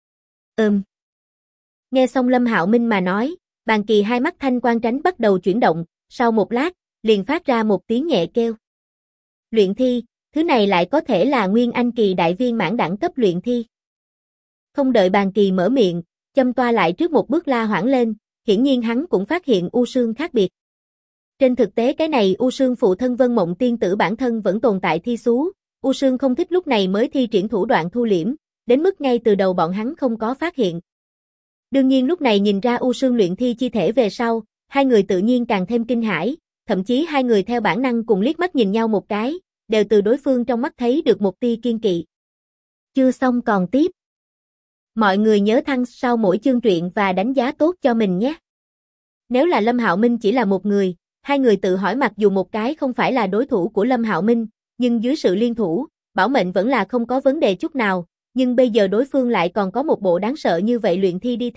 Nghe xong Lâm Hạo Minh mà nói, Bàn Kỳ hai mắt thanh quang tránh bắt đầu chuyển động, sau một lát, liền phát ra một tiếng nhẹ kêu. Luyện thi, thứ này lại có thể là Nguyên Anh kỳ đại viên mãn đẳng cấp luyện thi. Không đợi Bàn Kỳ mở miệng, Châm Toa lại trước một bước la hoảng lên, hiển nhiên hắn cũng phát hiện U Sương khác biệt. Trên thực tế cái này U Sương phụ thân Vân Mộng tiên tử bản thân vẫn tồn tại thi xú, U Sương không thích lúc này mới thi triển thủ đoạn thu liễm, đến mức ngay từ đầu bọn hắn không có phát hiện. Đương nhiên lúc này nhìn ra U Sương luyện thi chi thể về sau, hai người tự nhiên càng thêm kinh hãi, thậm chí hai người theo bản năng cùng liếc mắt nhìn nhau một cái, đều từ đối phương trong mắt thấy được một tia kiên kỵ. Chưa xong còn tiếp. Mọi người nhớ thăng sau mỗi chương truyện và đánh giá tốt cho mình nhé. Nếu là Lâm Hạo Minh chỉ là một người, hai người tự hỏi mặc dù một cái không phải là đối thủ của Lâm Hạo Minh, nhưng dưới sự liên thủ, bảo mệnh vẫn là không có vấn đề chút nào, nhưng bây giờ đối phương lại còn có một bộ đáng sợ như vậy luyện thi đi theo,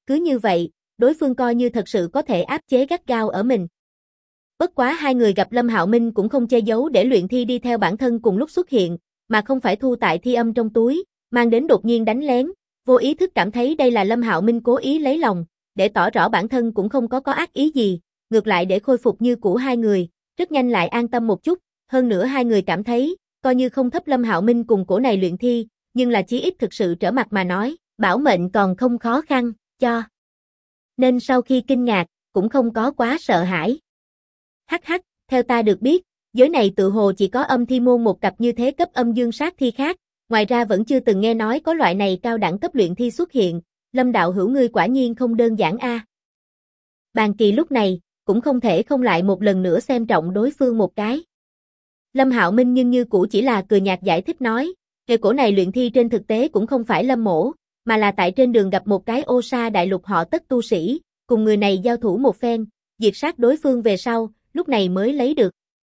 cứ như vậy, đối phương coi như thật sự có thể áp chế gắt gao ở mình. Bất quá hai người gặp Lâm Hạo Minh cũng không che giấu để luyện thi đi theo bản thân cùng lúc xuất hiện, mà không phải thu tại thi âm trong túi, mang đến đột nhiên đánh lén, vô ý thức cảm thấy đây là Lâm Hạo Minh cố ý lấy lòng, để tỏ rõ bản thân cũng không có ác ý gì, ngược lại để khôi phục như cũ hai người, rất nhanh lại an tâm một chút, hơn nữa hai người cảm thấy, coi như không thấp Lâm Hạo Minh cùng cổ này luyện thi, nhưng là chí ít thực sự trở mặt mà nói, bảo mệnh còn không khó khăn, cho. Nên sau khi kinh ngạc, cũng không có quá sợ hãi. Hắc hắc, theo ta được biết, giới này tự hồ chỉ có âm thi môn một cặp như thế cấp âm dương sát thi khác, ngoài ra vẫn chưa từng nghe nói có loại này cao đẳng cấp luyện thi xuất hiện, Lâm đạo hữu ngươi quả nhiên không đơn giản a. Bàn Kỳ lúc này, cũng không thể không lại một lần nữa xem trọng đối phương một cái. Lâm Hạo Minh nhưng như cũ chỉ là cười nhạt giải thích nói, người cổ này luyện thi trên thực tế cũng không phải Lâm mỗ, mà là tại trên đường gặp một cái Ô Sa đại lục họ Tất tu sĩ, cùng người này giao thủ một phen, diệt sát đối phương về sau, lúc này mới lấy được.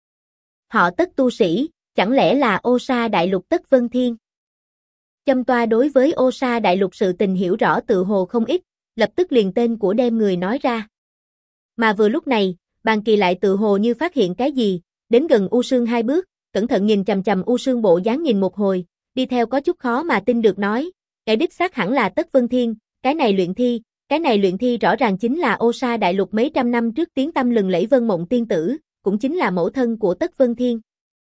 Họ Tất tu sĩ, chẳng lẽ là Ô Sa đại lục Tất Vân Thiên? Châm Toa đối với Ô Sa đại lục sự tình hiểu rõ tự hồ không ít, lập tức liền tên của đem người nói ra. Mà vừa lúc này, Bàn Kỳ lại tự hồ như phát hiện cái gì, đến gần U Sương hai bước, cẩn thận nhìn chằm chằm U Sương bộ dáng nhìn một hồi, đi theo có chút khó mà tin được nói, cái đích xác hẳn là Tất Vân Thiên, cái này luyện thi rõ ràng chính là Ô Sa đại lục mấy trăm năm trước tiếng tăm lừng lẫy Vân Mộng tiên tử, cũng chính là mẫu thân của Tất Vân Thiên.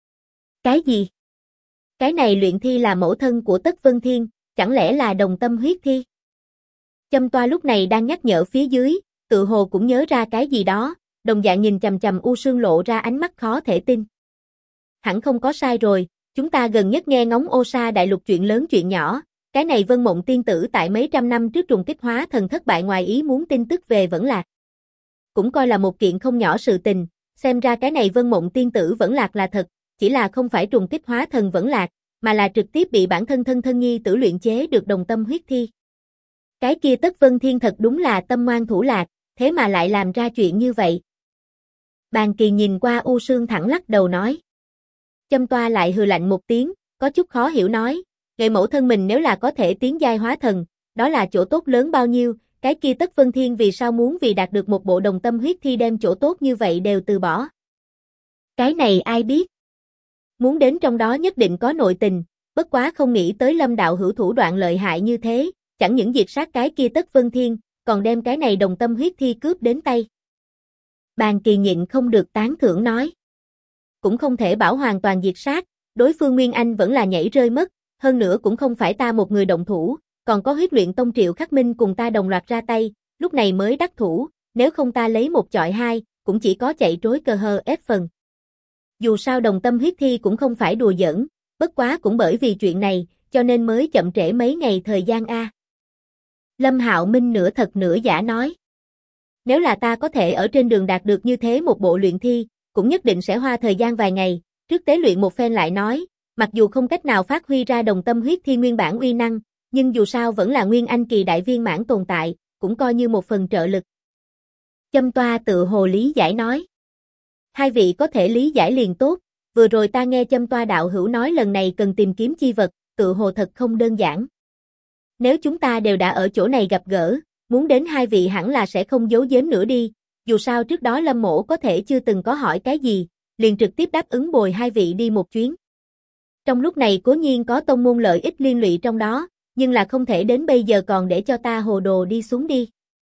Cái gì? Cái này luyện thi là mẫu thân của Tất Vân Thiên, chẳng lẽ là đồng tâm huyết thi? Châm Toa lúc này đang nhắc nhở phía dưới, tự hồ cũng nhớ ra cái gì đó, đồng dạng nhìn chằm chằm U Sương lộ ra ánh mắt khó thể tin. Hẳn không có sai rồi, chúng ta gần nhất nghe ngóng Ô Sa đại lục chuyện lớn chuyện nhỏ, cái này Vân Mộng tiên tử tại mấy trăm năm trước trùng kích hóa thần thất bại ngoài ý muốn tin tức về vẫn lạc. Cũng coi là một kiện không nhỏ sự tình, xem ra cái này Vân Mộng tiên tử vẫn lạc là thật, chỉ là không phải trùng kích hóa thần vẫn lạc, mà là trực tiếp bị bản thân thân nhi tử luyện chế được đồng tâm huyết thi. Cái kia Tất Vân Thiên thật đúng là tâm ngoan thủ lạc, thế mà lại làm ra chuyện như vậy. Bàn Kỳ nhìn qua U Sương thẳng lắc đầu nói. Châm Toa lại hừ lạnh một tiếng, có chút khó hiểu nói, nghệ mẫu thân mình nếu là có thể tiến giai hóa thần, đó là chỗ tốt lớn bao nhiêu, cái kia Tất Vân Thiên vì sao muốn vì đạt được một bộ đồng tâm huyết thi đem chỗ tốt như vậy đều từ bỏ. Cái này ai biết? Muốn đến trong đó nhất định có nội tình, bất quá không nghĩ tới Lâm đạo hữu thủ đoạn lợi hại như thế, chẳng những diệt sát cái kia Tất Vân Thiên, còn đem cái này đồng tâm huyết thi cướp đến tay. Bàn Kỳ nhịn không được tán thưởng nói. Cũng không thể bảo hoàn toàn diệt sát, đối phương Nguyên Anh vẫn là nhảy rơi mất, hơn nữa cũng không phải ta một người động thủ, còn có huyết luyện tông Triệu Khắc Minh cùng ta đồng loạt ra tay, lúc này mới đắc thủ, nếu không ta lấy một chọi hai, cũng chỉ có chạy trối cơ hơ ép phần. Dù sao đồng tâm huyết thi cũng không phải đùa giỡn, bất quá cũng bởi vì chuyện này, cho nên mới chậm trễ mấy ngày thời gian a. Lâm Hạo Minh nửa thật nửa giả nói. Nếu là ta có thể ở trên đường đạt được như thế một bộ luyện thi, cũng nhất định sẽ hoa thời gian vài ngày, trước tế luyện một phen lại nói, mặc dù không cách nào phát huy ra đồng tâm huyết thi nguyên bản uy năng, nhưng dù sao vẫn là Nguyên Anh kỳ đại viên mãn tồn tại, cũng coi như một phần trợ lực. Châm Toa tự hồ lý giải nói. Hai vị có thể lý giải liền tốt, vừa rồi ta nghe Châm Toa đạo hữu nói lần này cần tìm kiếm chi vật, tự hồ thật không đơn giản. Nếu chúng ta đều đã ở chỗ này gặp gỡ, muốn đến hai vị hẳn là sẽ không giấu giếm nữa đi, dù sao trước đó Lâm mỗ có thể chưa từng có hỏi cái gì, liền trực tiếp đáp ứng bồi hai vị đi một chuyến. Trong lúc này cố nhiên có tông môn lợi ích liên lụy trong đó, nhưng là không thể đến bây giờ còn để cho ta hồ đồ đi xuống đi.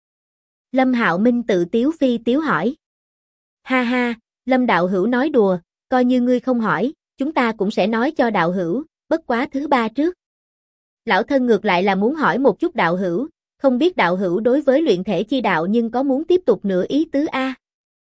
Lâm Hạo Minh tự tiếu phi tiếu hỏi. Ha ha, Lâm đạo hữu nói đùa, coi như ngươi không hỏi, chúng ta cũng sẽ nói cho đạo hữu, bất quá thứ ba trước. Lão thân ngược lại là muốn hỏi một chút đạo hữu, không biết đạo hữu đối với luyện thể chi đạo nhưng có muốn tiếp tục nữa ý tứ a?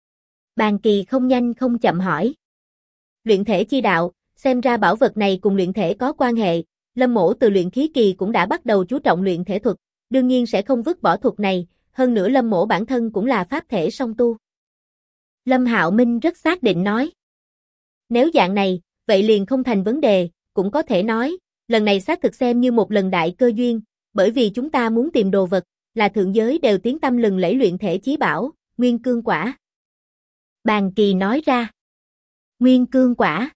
Bàn Kỳ không nhanh không chậm hỏi. Luyện thể chi đạo, xem ra bảo vật này cùng luyện thể có quan hệ, Lâm mỗ từ luyện khí kỳ cũng đã bắt đầu chú trọng luyện thể thuật, đương nhiên sẽ không vứt bỏ thuật này, hơn nữa Lâm mỗ bản thân cũng là pháp thể song tu. Lâm Hạo Minh rất xác định nói. Nếu dạng này, vậy liền không thành vấn đề, cũng có thể nói, lần này xác thực xem như một lần đại cơ duyên, bởi vì chúng ta muốn tìm đồ vật, là thượng giới đều tiếng tăm lừng lẫy luyện thể chí bảo, Nguyên Cương Quả. Bàn Kỳ nói ra. Nguyên Cương Quả.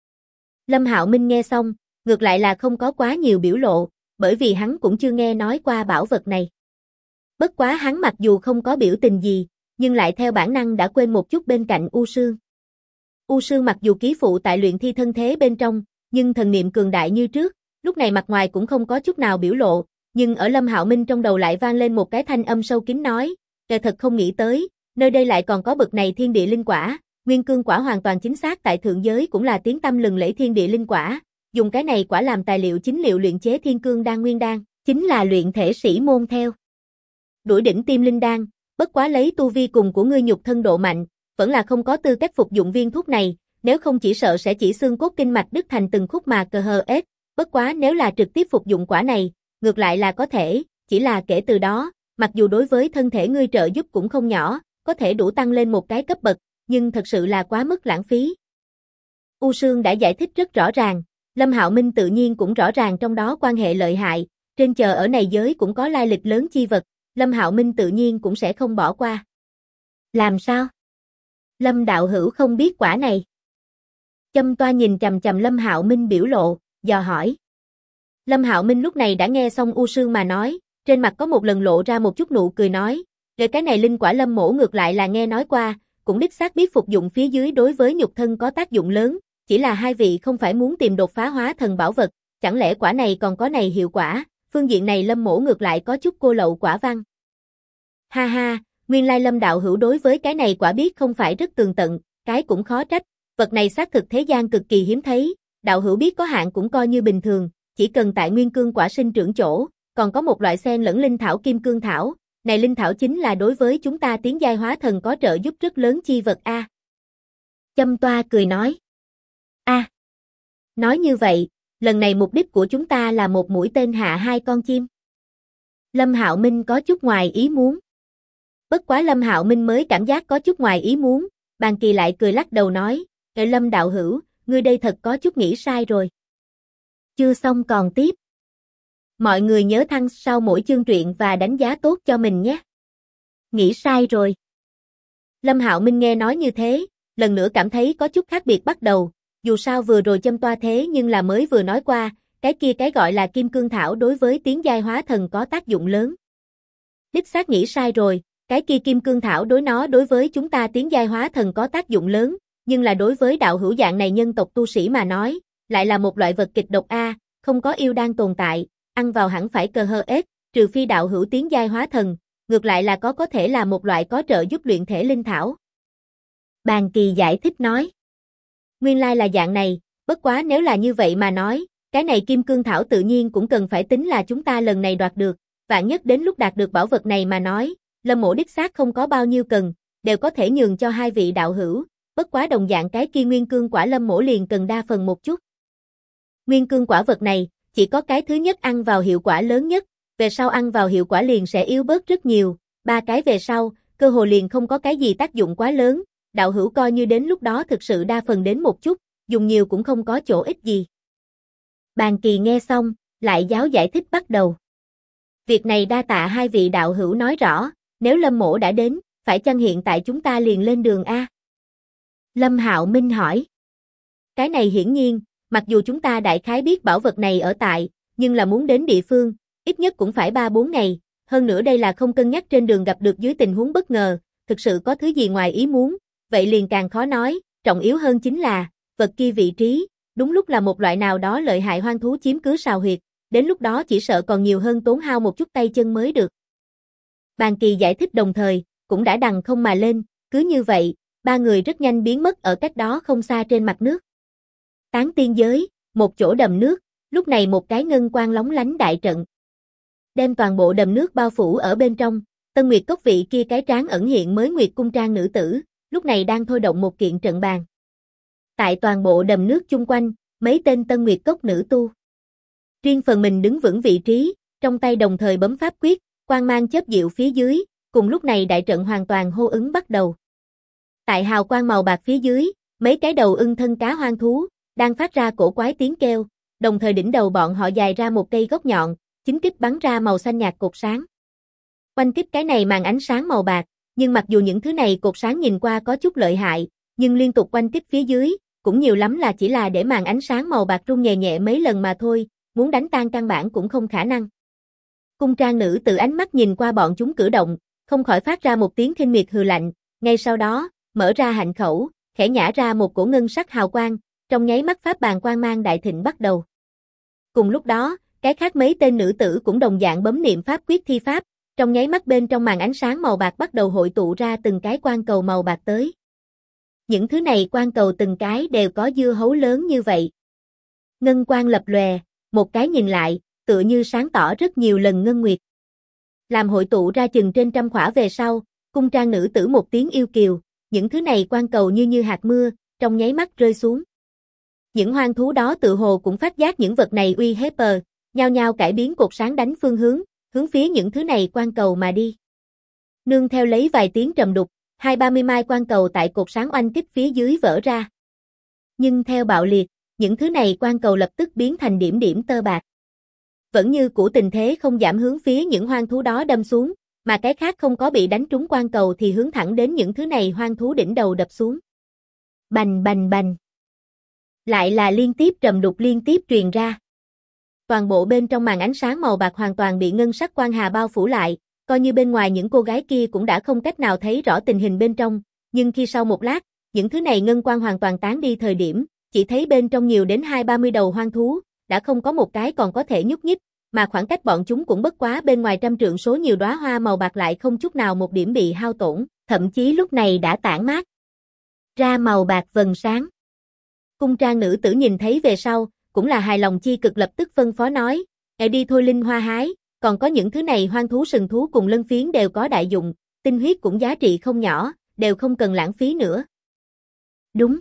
Lâm Hạo Minh nghe xong, ngược lại là không có quá nhiều biểu lộ, bởi vì hắn cũng chưa nghe nói qua bảo vật này. Bất quá hắn mặc dù không có biểu tình gì, nhưng lại theo bản năng đã quên một chút bên cạnh U Sương. U Sương mặc dù ký phụ tại luyện thi thân thế bên trong, nhưng thần niệm cường đại như trước, lúc này mặt ngoài cũng không có chút nào biểu lộ, nhưng ở Lâm Hạo Minh trong đầu lại vang lên một cái thanh âm sâu kín nói, thật không nghĩ tới, nơi đây lại còn có bậc này thiên địa linh quả, nguyên cương quả hoàn toàn chính xác tại thượng giới cũng là tiếng tăm lừng lẫy thiên địa linh quả, dùng cái này quả làm tài liệu chính liệu luyện chế thiên cương đan nguyên đan, chính là luyện thể sĩ môn theo. Đuổi đỉnh tim linh đan, bất quá lấy tu vi cùng của ngươi nhục thân độ mạnh, vẫn là không có tư cách phục dụng viên thuốc này, nếu không chỉ sợ sẽ chỉ xương cốt kinh mạch đứt thành từng khúc mà ết, bất quá nếu là trực tiếp phục dụng quả này, ngược lại là có thể, chỉ là kể từ đó, mặc dù đối với thân thể ngươi trợ giúp cũng không nhỏ, có thể đủ tăng lên một cái cấp bậc, nhưng thật sự là quá mức lãng phí. U Sương đã giải thích rất rõ ràng, Lâm Hạo Minh tự nhiên cũng rõ ràng trong đó quan hệ lợi hại, trên chờ ở này giới cũng có lai lịch lớn chi vật, Lâm Hạo Minh tự nhiên cũng sẽ không bỏ qua. Làm sao? Lâm đạo hữu không biết quả này. Châm Toa nhìn chằm chằm Lâm Hạo Minh biểu lộ, dò hỏi. Lâm Hạo Minh lúc này đã nghe xong U Sương mà nói, trên mặt có một lần lộ ra một chút nụ cười nói, về cái này linh quả Lâm mỗ ngược lại là nghe nói qua, cũng đích xác biết phục dụng phía dưới đối với nhục thân có tác dụng lớn, chỉ là hai vị không phải muốn tìm đột phá hóa thần bảo vật, chẳng lẽ quả này còn có này hiệu quả, phương diện này Lâm mỗ ngược lại có chút cô lậu quả văn. Ha ha, nguyên lai Lâm đạo hữu đối với cái này quả biết không phải rất tường tận, cái cũng khó trách, vật này xác thực thế gian cực kỳ hiếm thấy, đạo hữu biết có hạn cũng coi như bình thường, chỉ cần tại nguyên cương quả sinh trưởng chỗ, còn có một loại xen lẫn linh thảo kim cương thảo, này linh thảo chính là đối với chúng ta tiến giai hóa thần có trợ giúp rất lớn chi vật a. Châm Toa cười nói. A. Nói như vậy, lần này mục đích của chúng ta là một mũi tên hạ hai con chim. Lâm Hạo Minh có chút ngoài ý muốn. Bất quá Lâm Hạo Minh mới cảm giác có chút ngoài ý muốn, Bàn Kỳ lại cười lắc đầu nói, Lâm đạo hữu, ngươi đây thật có chút nghĩ sai rồi. Chưa xong còn tiếp. Mọi người nhớ thăng sau mỗi chương truyện và đánh giá tốt cho mình nhé. Nghĩ sai rồi. Lâm Hạo Minh nghe nói như thế, lần nữa cảm thấy có chút khác biệt bắt đầu, dù sao vừa rồi Châm Toa thế nhưng là mới vừa nói qua, cái gọi là kim cương thảo đối với tiến giai hóa thần có tác dụng lớn. Đích xác nghĩ sai rồi, cái kia kim cương thảo đối với chúng ta tiến giai hóa thần có tác dụng lớn, nhưng là đối với đạo hữu dạng này nhân tộc tu sĩ mà nói, lại là một loại vật kịch độc a, không có yêu đan tồn tại, ăn vào hẳn phải ết, trừ phi đạo hữu tiến giai hóa thần, ngược lại là có thể là một loại có trợ giúp luyện thể linh thảo. Bàn Kỳ giải thích nói. Nguyên lai là dạng này, bất quá nếu là như vậy mà nói, cái này kim cương thảo tự nhiên cũng cần phải tính là chúng ta lần này đoạt được, vạn nhất đến lúc đạt được bảo vật này mà nói, Lâm mỗ đích xác không có bao nhiêu cần, đều có thể nhường cho hai vị đạo hữu, bất quá đồng dạng cái kia nguyên cương quả Lâm mỗ liền cần đa phần một chút. Nguyên cương quả vật này, chỉ có cái thứ nhất ăn vào hiệu quả lớn nhất, về sau ăn vào hiệu quả liền sẽ yếu bớt rất nhiều, ba cái về sau, cơ hồ liền không có cái gì tác dụng quá lớn, đạo hữu coi như đến lúc đó thực sự đa phần đến một chút, dùng nhiều cũng không có chỗ ích gì. Bàn Kỳ nghe xong, lại giáo giải thích bắt đầu. Việc này đa tạ hai vị đạo hữu nói rõ, nếu Lâm mỗ đã đến, phải chăng hiện tại chúng ta liền lên đường a? Lâm Hạo Minh hỏi. Cái này hiển nhiên, mặc dù chúng ta đại khái biết bảo vật này ở tại, nhưng là muốn đến địa phương, ít nhất cũng phải 3-4 ngày, hơn nữa đây là không cân nhắc trên đường gặp được dưới tình huống bất ngờ, thực sự có thứ gì ngoài ý muốn, vậy liền càng khó nói, trọng yếu hơn chính là, vật kia vị trí, đúng lúc là một loại nào đó lợi hại hoang thú chiếm cứ sào huyệt, đến lúc đó chỉ sợ còn nhiều hơn tốn hao một chút tay chân mới được. Bàn Kỳ giải thích đồng thời, cũng đã đằng không mà lên, cứ như vậy, ba người rất nhanh biến mất ở cách đó không xa trên mặt nước. Tán tiên giới, một chỗ đầm nước, lúc này một cái ngân quang lóng lánh đại trận. Đem toàn bộ đầm nước bao phủ ở bên trong, Tân Nguyệt Cốc vị kia cái trán ẩn hiện mới Nguyệt cung trang nữ tử, lúc này đang thôi động một kiện trận bàn. Tại toàn bộ đầm nước chung quanh, mấy tên Tân Nguyệt Cốc nữ tu. Riêng phần mình đứng vững vị trí, trong tay đồng thời bấm pháp quyết, quang mang chớp diệu phía dưới, cùng lúc này đại trận hoàn toàn hô ứng bắt đầu. Tại hào quang màu bạc phía dưới, mấy cái đầu ưng thân cá hoang thú, đang phát ra cổ quái tiếng kêu, đồng thời đỉnh đầu bọn họ dài ra một cây gốc nhọn, chính kích bắn ra màu xanh nhạt cột sáng. Quanh kích cái này màn ánh sáng màu bạc, nhưng mặc dù những thứ này cột sáng nhìn qua có chút lợi hại, nhưng liên tục quanh kích phía dưới, cũng nhiều lắm là chỉ là để màn ánh sáng màu bạc rung nhẹ nhẹ mấy lần mà thôi, muốn đánh tan căn bản cũng không khả năng. Cung trang nữ tử ánh mắt nhìn qua bọn chúng cử động, không khỏi phát ra một tiếng khinh miệt hừ lạnh, ngay sau đó, mở ra hạnh khẩu, khẽ nhả ra một cổ ngân sắc hào quang, trong nháy mắt pháp bàn quang mang đại thịnh bắt đầu. Cùng lúc đó, cái khác mấy tên nữ tử cũng đồng dạng bấm niệm pháp quyết thi pháp, trong nháy mắt bên trong màn ánh sáng màu bạc bắt đầu hội tụ ra từng cái quang cầu màu bạc tới. Những thứ này quang cầu từng cái đều có dưa hấu lớn như vậy. Ngân quang lập lòe, một cái nhìn lại, tựa như sáng tỏ rất nhiều lần ngân nguyệt. Làm hội tụ ra chừng trên trăm khỏa về sau, cung trang nữ tử một tiếng yêu kiều, những thứ này quang cầu như hạt mưa, trong nháy mắt rơi xuống. Những hoang thú đó tự hồ cũng phát giác những vật này uy hiếp, nhao nhao cải biến cột sáng đánh phương hướng phía những thứ này quang cầu mà đi. Nương theo lấy vài tiếng trầm đục, 20-30 mai quang cầu tại cột sáng oanh kích phía dưới vỡ ra. Nhưng theo bạo liệt, những thứ này quang cầu lập tức biến thành điểm điểm tơ bạc. Vẫn như cũ tình thế không giảm hướng phía những hoang thú đó đâm xuống, mà cái khác không có bị đánh trúng quang cầu thì hướng thẳng đến những thứ này hoang thú đỉnh đầu đập xuống. Bành bành bành. Lại là liên tiếp trầm đục liên tiếp truyền ra. Toàn bộ bên trong màn ánh sáng màu bạc hoàn toàn bị ngân sắc quang hà bao phủ lại, coi như bên ngoài những cô gái kia cũng đã không cách nào thấy rõ tình hình bên trong, nhưng khi sau một lát, những thứ này ngân quang hoàn toàn tán đi thời điểm, chỉ thấy bên trong nhiều đến 20-30 đầu hoang thú, đã không có một cái còn có thể nhúc nhích, mà khoảng cách bọn chúng cũng bất quá bên ngoài trăm trượng số nhiều đóa hoa màu bạc lại không chút nào một điểm bị hao tổn, thậm chí lúc này đã tản mát ra màu bạc vầng sáng. Cung trang nữ tử nhìn thấy về sau, cũng là hài lòng chi cực lập tức phân phó nói, đi thôi linh hoa hái, còn có những thứ này hoang thú sừng thú cùng lân phiến đều có đại dụng, tinh huyết cũng giá trị không nhỏ, đều không cần lãng phí nữa. Đúng.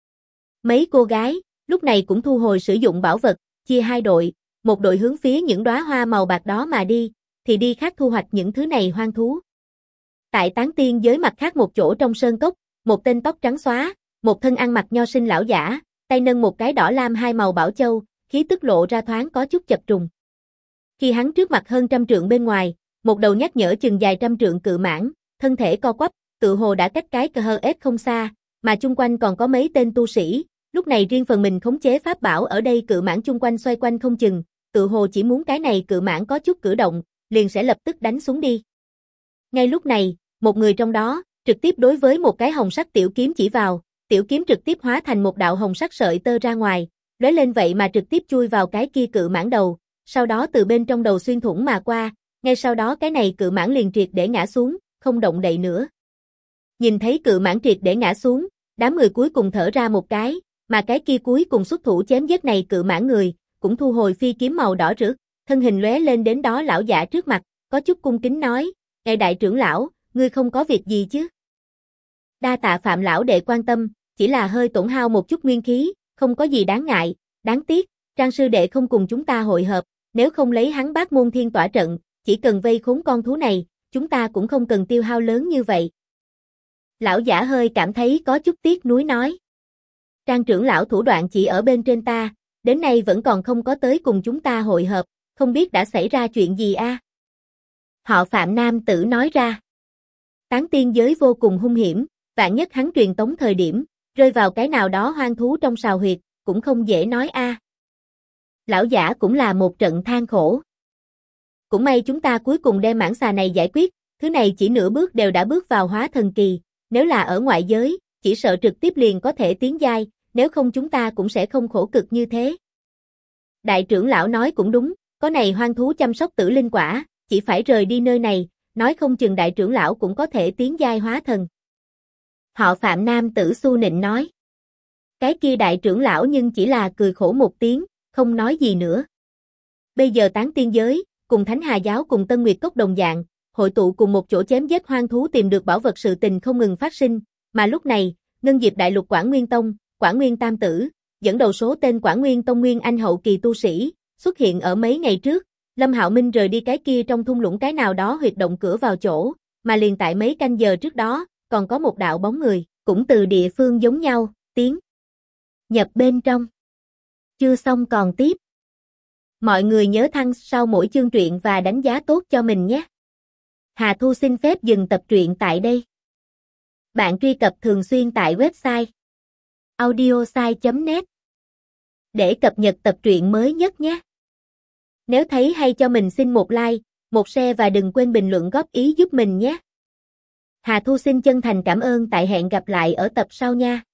Mấy cô gái, lúc này cũng thu hồi sử dụng bảo vật, chia hai đội, một đội hướng phía những đóa hoa màu bạc đó mà đi, thì đi khác thu hoạch những thứ này hoang thú. Tại tán tiên giới mặt khác một chỗ trong sơn cốc, một tên tóc trắng xóa, một thân ăn mặc nho sinh lão giả, tay nâng một cái đỏ lam hai màu bảo châu, khí tức lộ ra thoáng có chút chập trùng. Khi hắn trước mặt hơn trăm trượng bên ngoài, một đầu nhắc nhở chừng dài trăm trượng cự mãng, thân thể co quắp, tự hồ đã cách cái KHS không xa, mà chung quanh còn có mấy tên tu sĩ, lúc này riêng phần mình khống chế pháp bảo ở đây cự mãng chung quanh xoay quanh không chừng, tự hồ chỉ muốn cái này cự mãng có chút cử động, liền sẽ lập tức đánh xuống đi. Ngay lúc này, một người trong đó, trực tiếp đối với một cái hồng sắc tiểu kiếm chỉ vào, tiểu kiếm trực tiếp hóa thành một đạo hồng sắc sợi tơ ra ngoài, lóe lên vậy mà trực tiếp chui vào cái kia cự mãng đầu, sau đó từ bên trong đầu xuyên thủng mà qua, ngay sau đó cái này cự mãng liền triệt để ngã xuống, không động đậy nữa. Nhìn thấy cự mãng triệt để ngã xuống, đám người cuối cùng thở ra một cái, mà cái kia cuối cùng xuất thủ chém giết này cự mãng người, cũng thu hồi phi kiếm màu đỏ rực, thân hình lóe lên đến đó lão giả trước mặt, có chút cung kính nói, "Ngài đại trưởng lão, ngươi không có việc gì chứ?" "Đa tạ Phạm lão đệ quan tâm, chỉ là hơi tổn hao một chút nguyên khí, không có gì đáng ngại, đáng tiếc, Trang sư đệ không cùng chúng ta hội hợp, nếu không lấy hắn Bát Môn Thiên tỏa trận, chỉ cần vây khốn con thú này, chúng ta cũng không cần tiêu hao lớn như vậy." Lão giả hơi cảm thấy có chút tiếc nuối nói. "Trang trưởng lão thủ đoạn chỉ ở bên trên ta, đến nay vẫn còn không có tới cùng chúng ta hội hợp, không biết đã xảy ra chuyện gì a?" Họ Phạm nam tử nói ra. Tán tiên giới vô cùng hung hiểm, vạn nhất hắn truyền tống thời điểm, rơi vào cái nào đó hoang thú trong sào huyệt, cũng không dễ nói a. Lão giả cũng là một trận than khổ. Cũng may chúng ta cuối cùng đem mãng xà này giải quyết, thứ này chỉ nửa bước đều đã bước vào hóa thần kỳ, nếu là ở ngoại giới, chỉ sợ trực tiếp liền có thể tiến giai, nếu không chúng ta cũng sẽ không khổ cực như thế. Đại trưởng lão nói cũng đúng, có này hoang thú chăm sóc tử linh quả, chỉ phải rời đi nơi này, nói không chừng đại trưởng lão cũng có thể tiến giai hóa thần. Họ Phạm nam tử Xu Nịnh nói. Cái kia đại trưởng lão nhưng chỉ là cười khổ một tiếng, không nói gì nữa. Bây giờ tán tiên giới, cùng Thánh Hà giáo cùng Tân Nguyệt Cốc đồng dạng, hội tụ cùng một chỗ chém giết hoang thú tìm được bảo vật sự tình không ngừng phát sinh, mà lúc này, Ngân Diệp Đại Lục Quảng Nguyên Tông, Quảng Nguyên Tam Tử, dẫn đầu số tên Quảng Nguyên Tông Nguyên Anh hậu kỳ tu sĩ, xuất hiện ở mấy ngày trước, Lâm Hạo Minh rời đi cái kia trong thung lũng cái nào đó huyệt động cửa vào chỗ, mà liền tại mấy canh giờ trước đó, còn có một đạo bóng người, cũng từ địa phương giống nhau, tiến nhập bên trong. Chưa xong còn tiếp. Mọi người nhớ thăng sau mỗi chương truyện và đánh giá tốt cho mình nhé. Hà Thu xin phép dừng tập truyện tại đây. Bạn truy cập thường xuyên tại website audiosai.net để cập nhật tập truyện mới nhất nhé. Nếu thấy hay cho mình xin một like, một share và đừng quên bình luận góp ý giúp mình nhé. Hà Thu xin chân thành cảm ơn, tại hẹn gặp lại ở tập sau nha.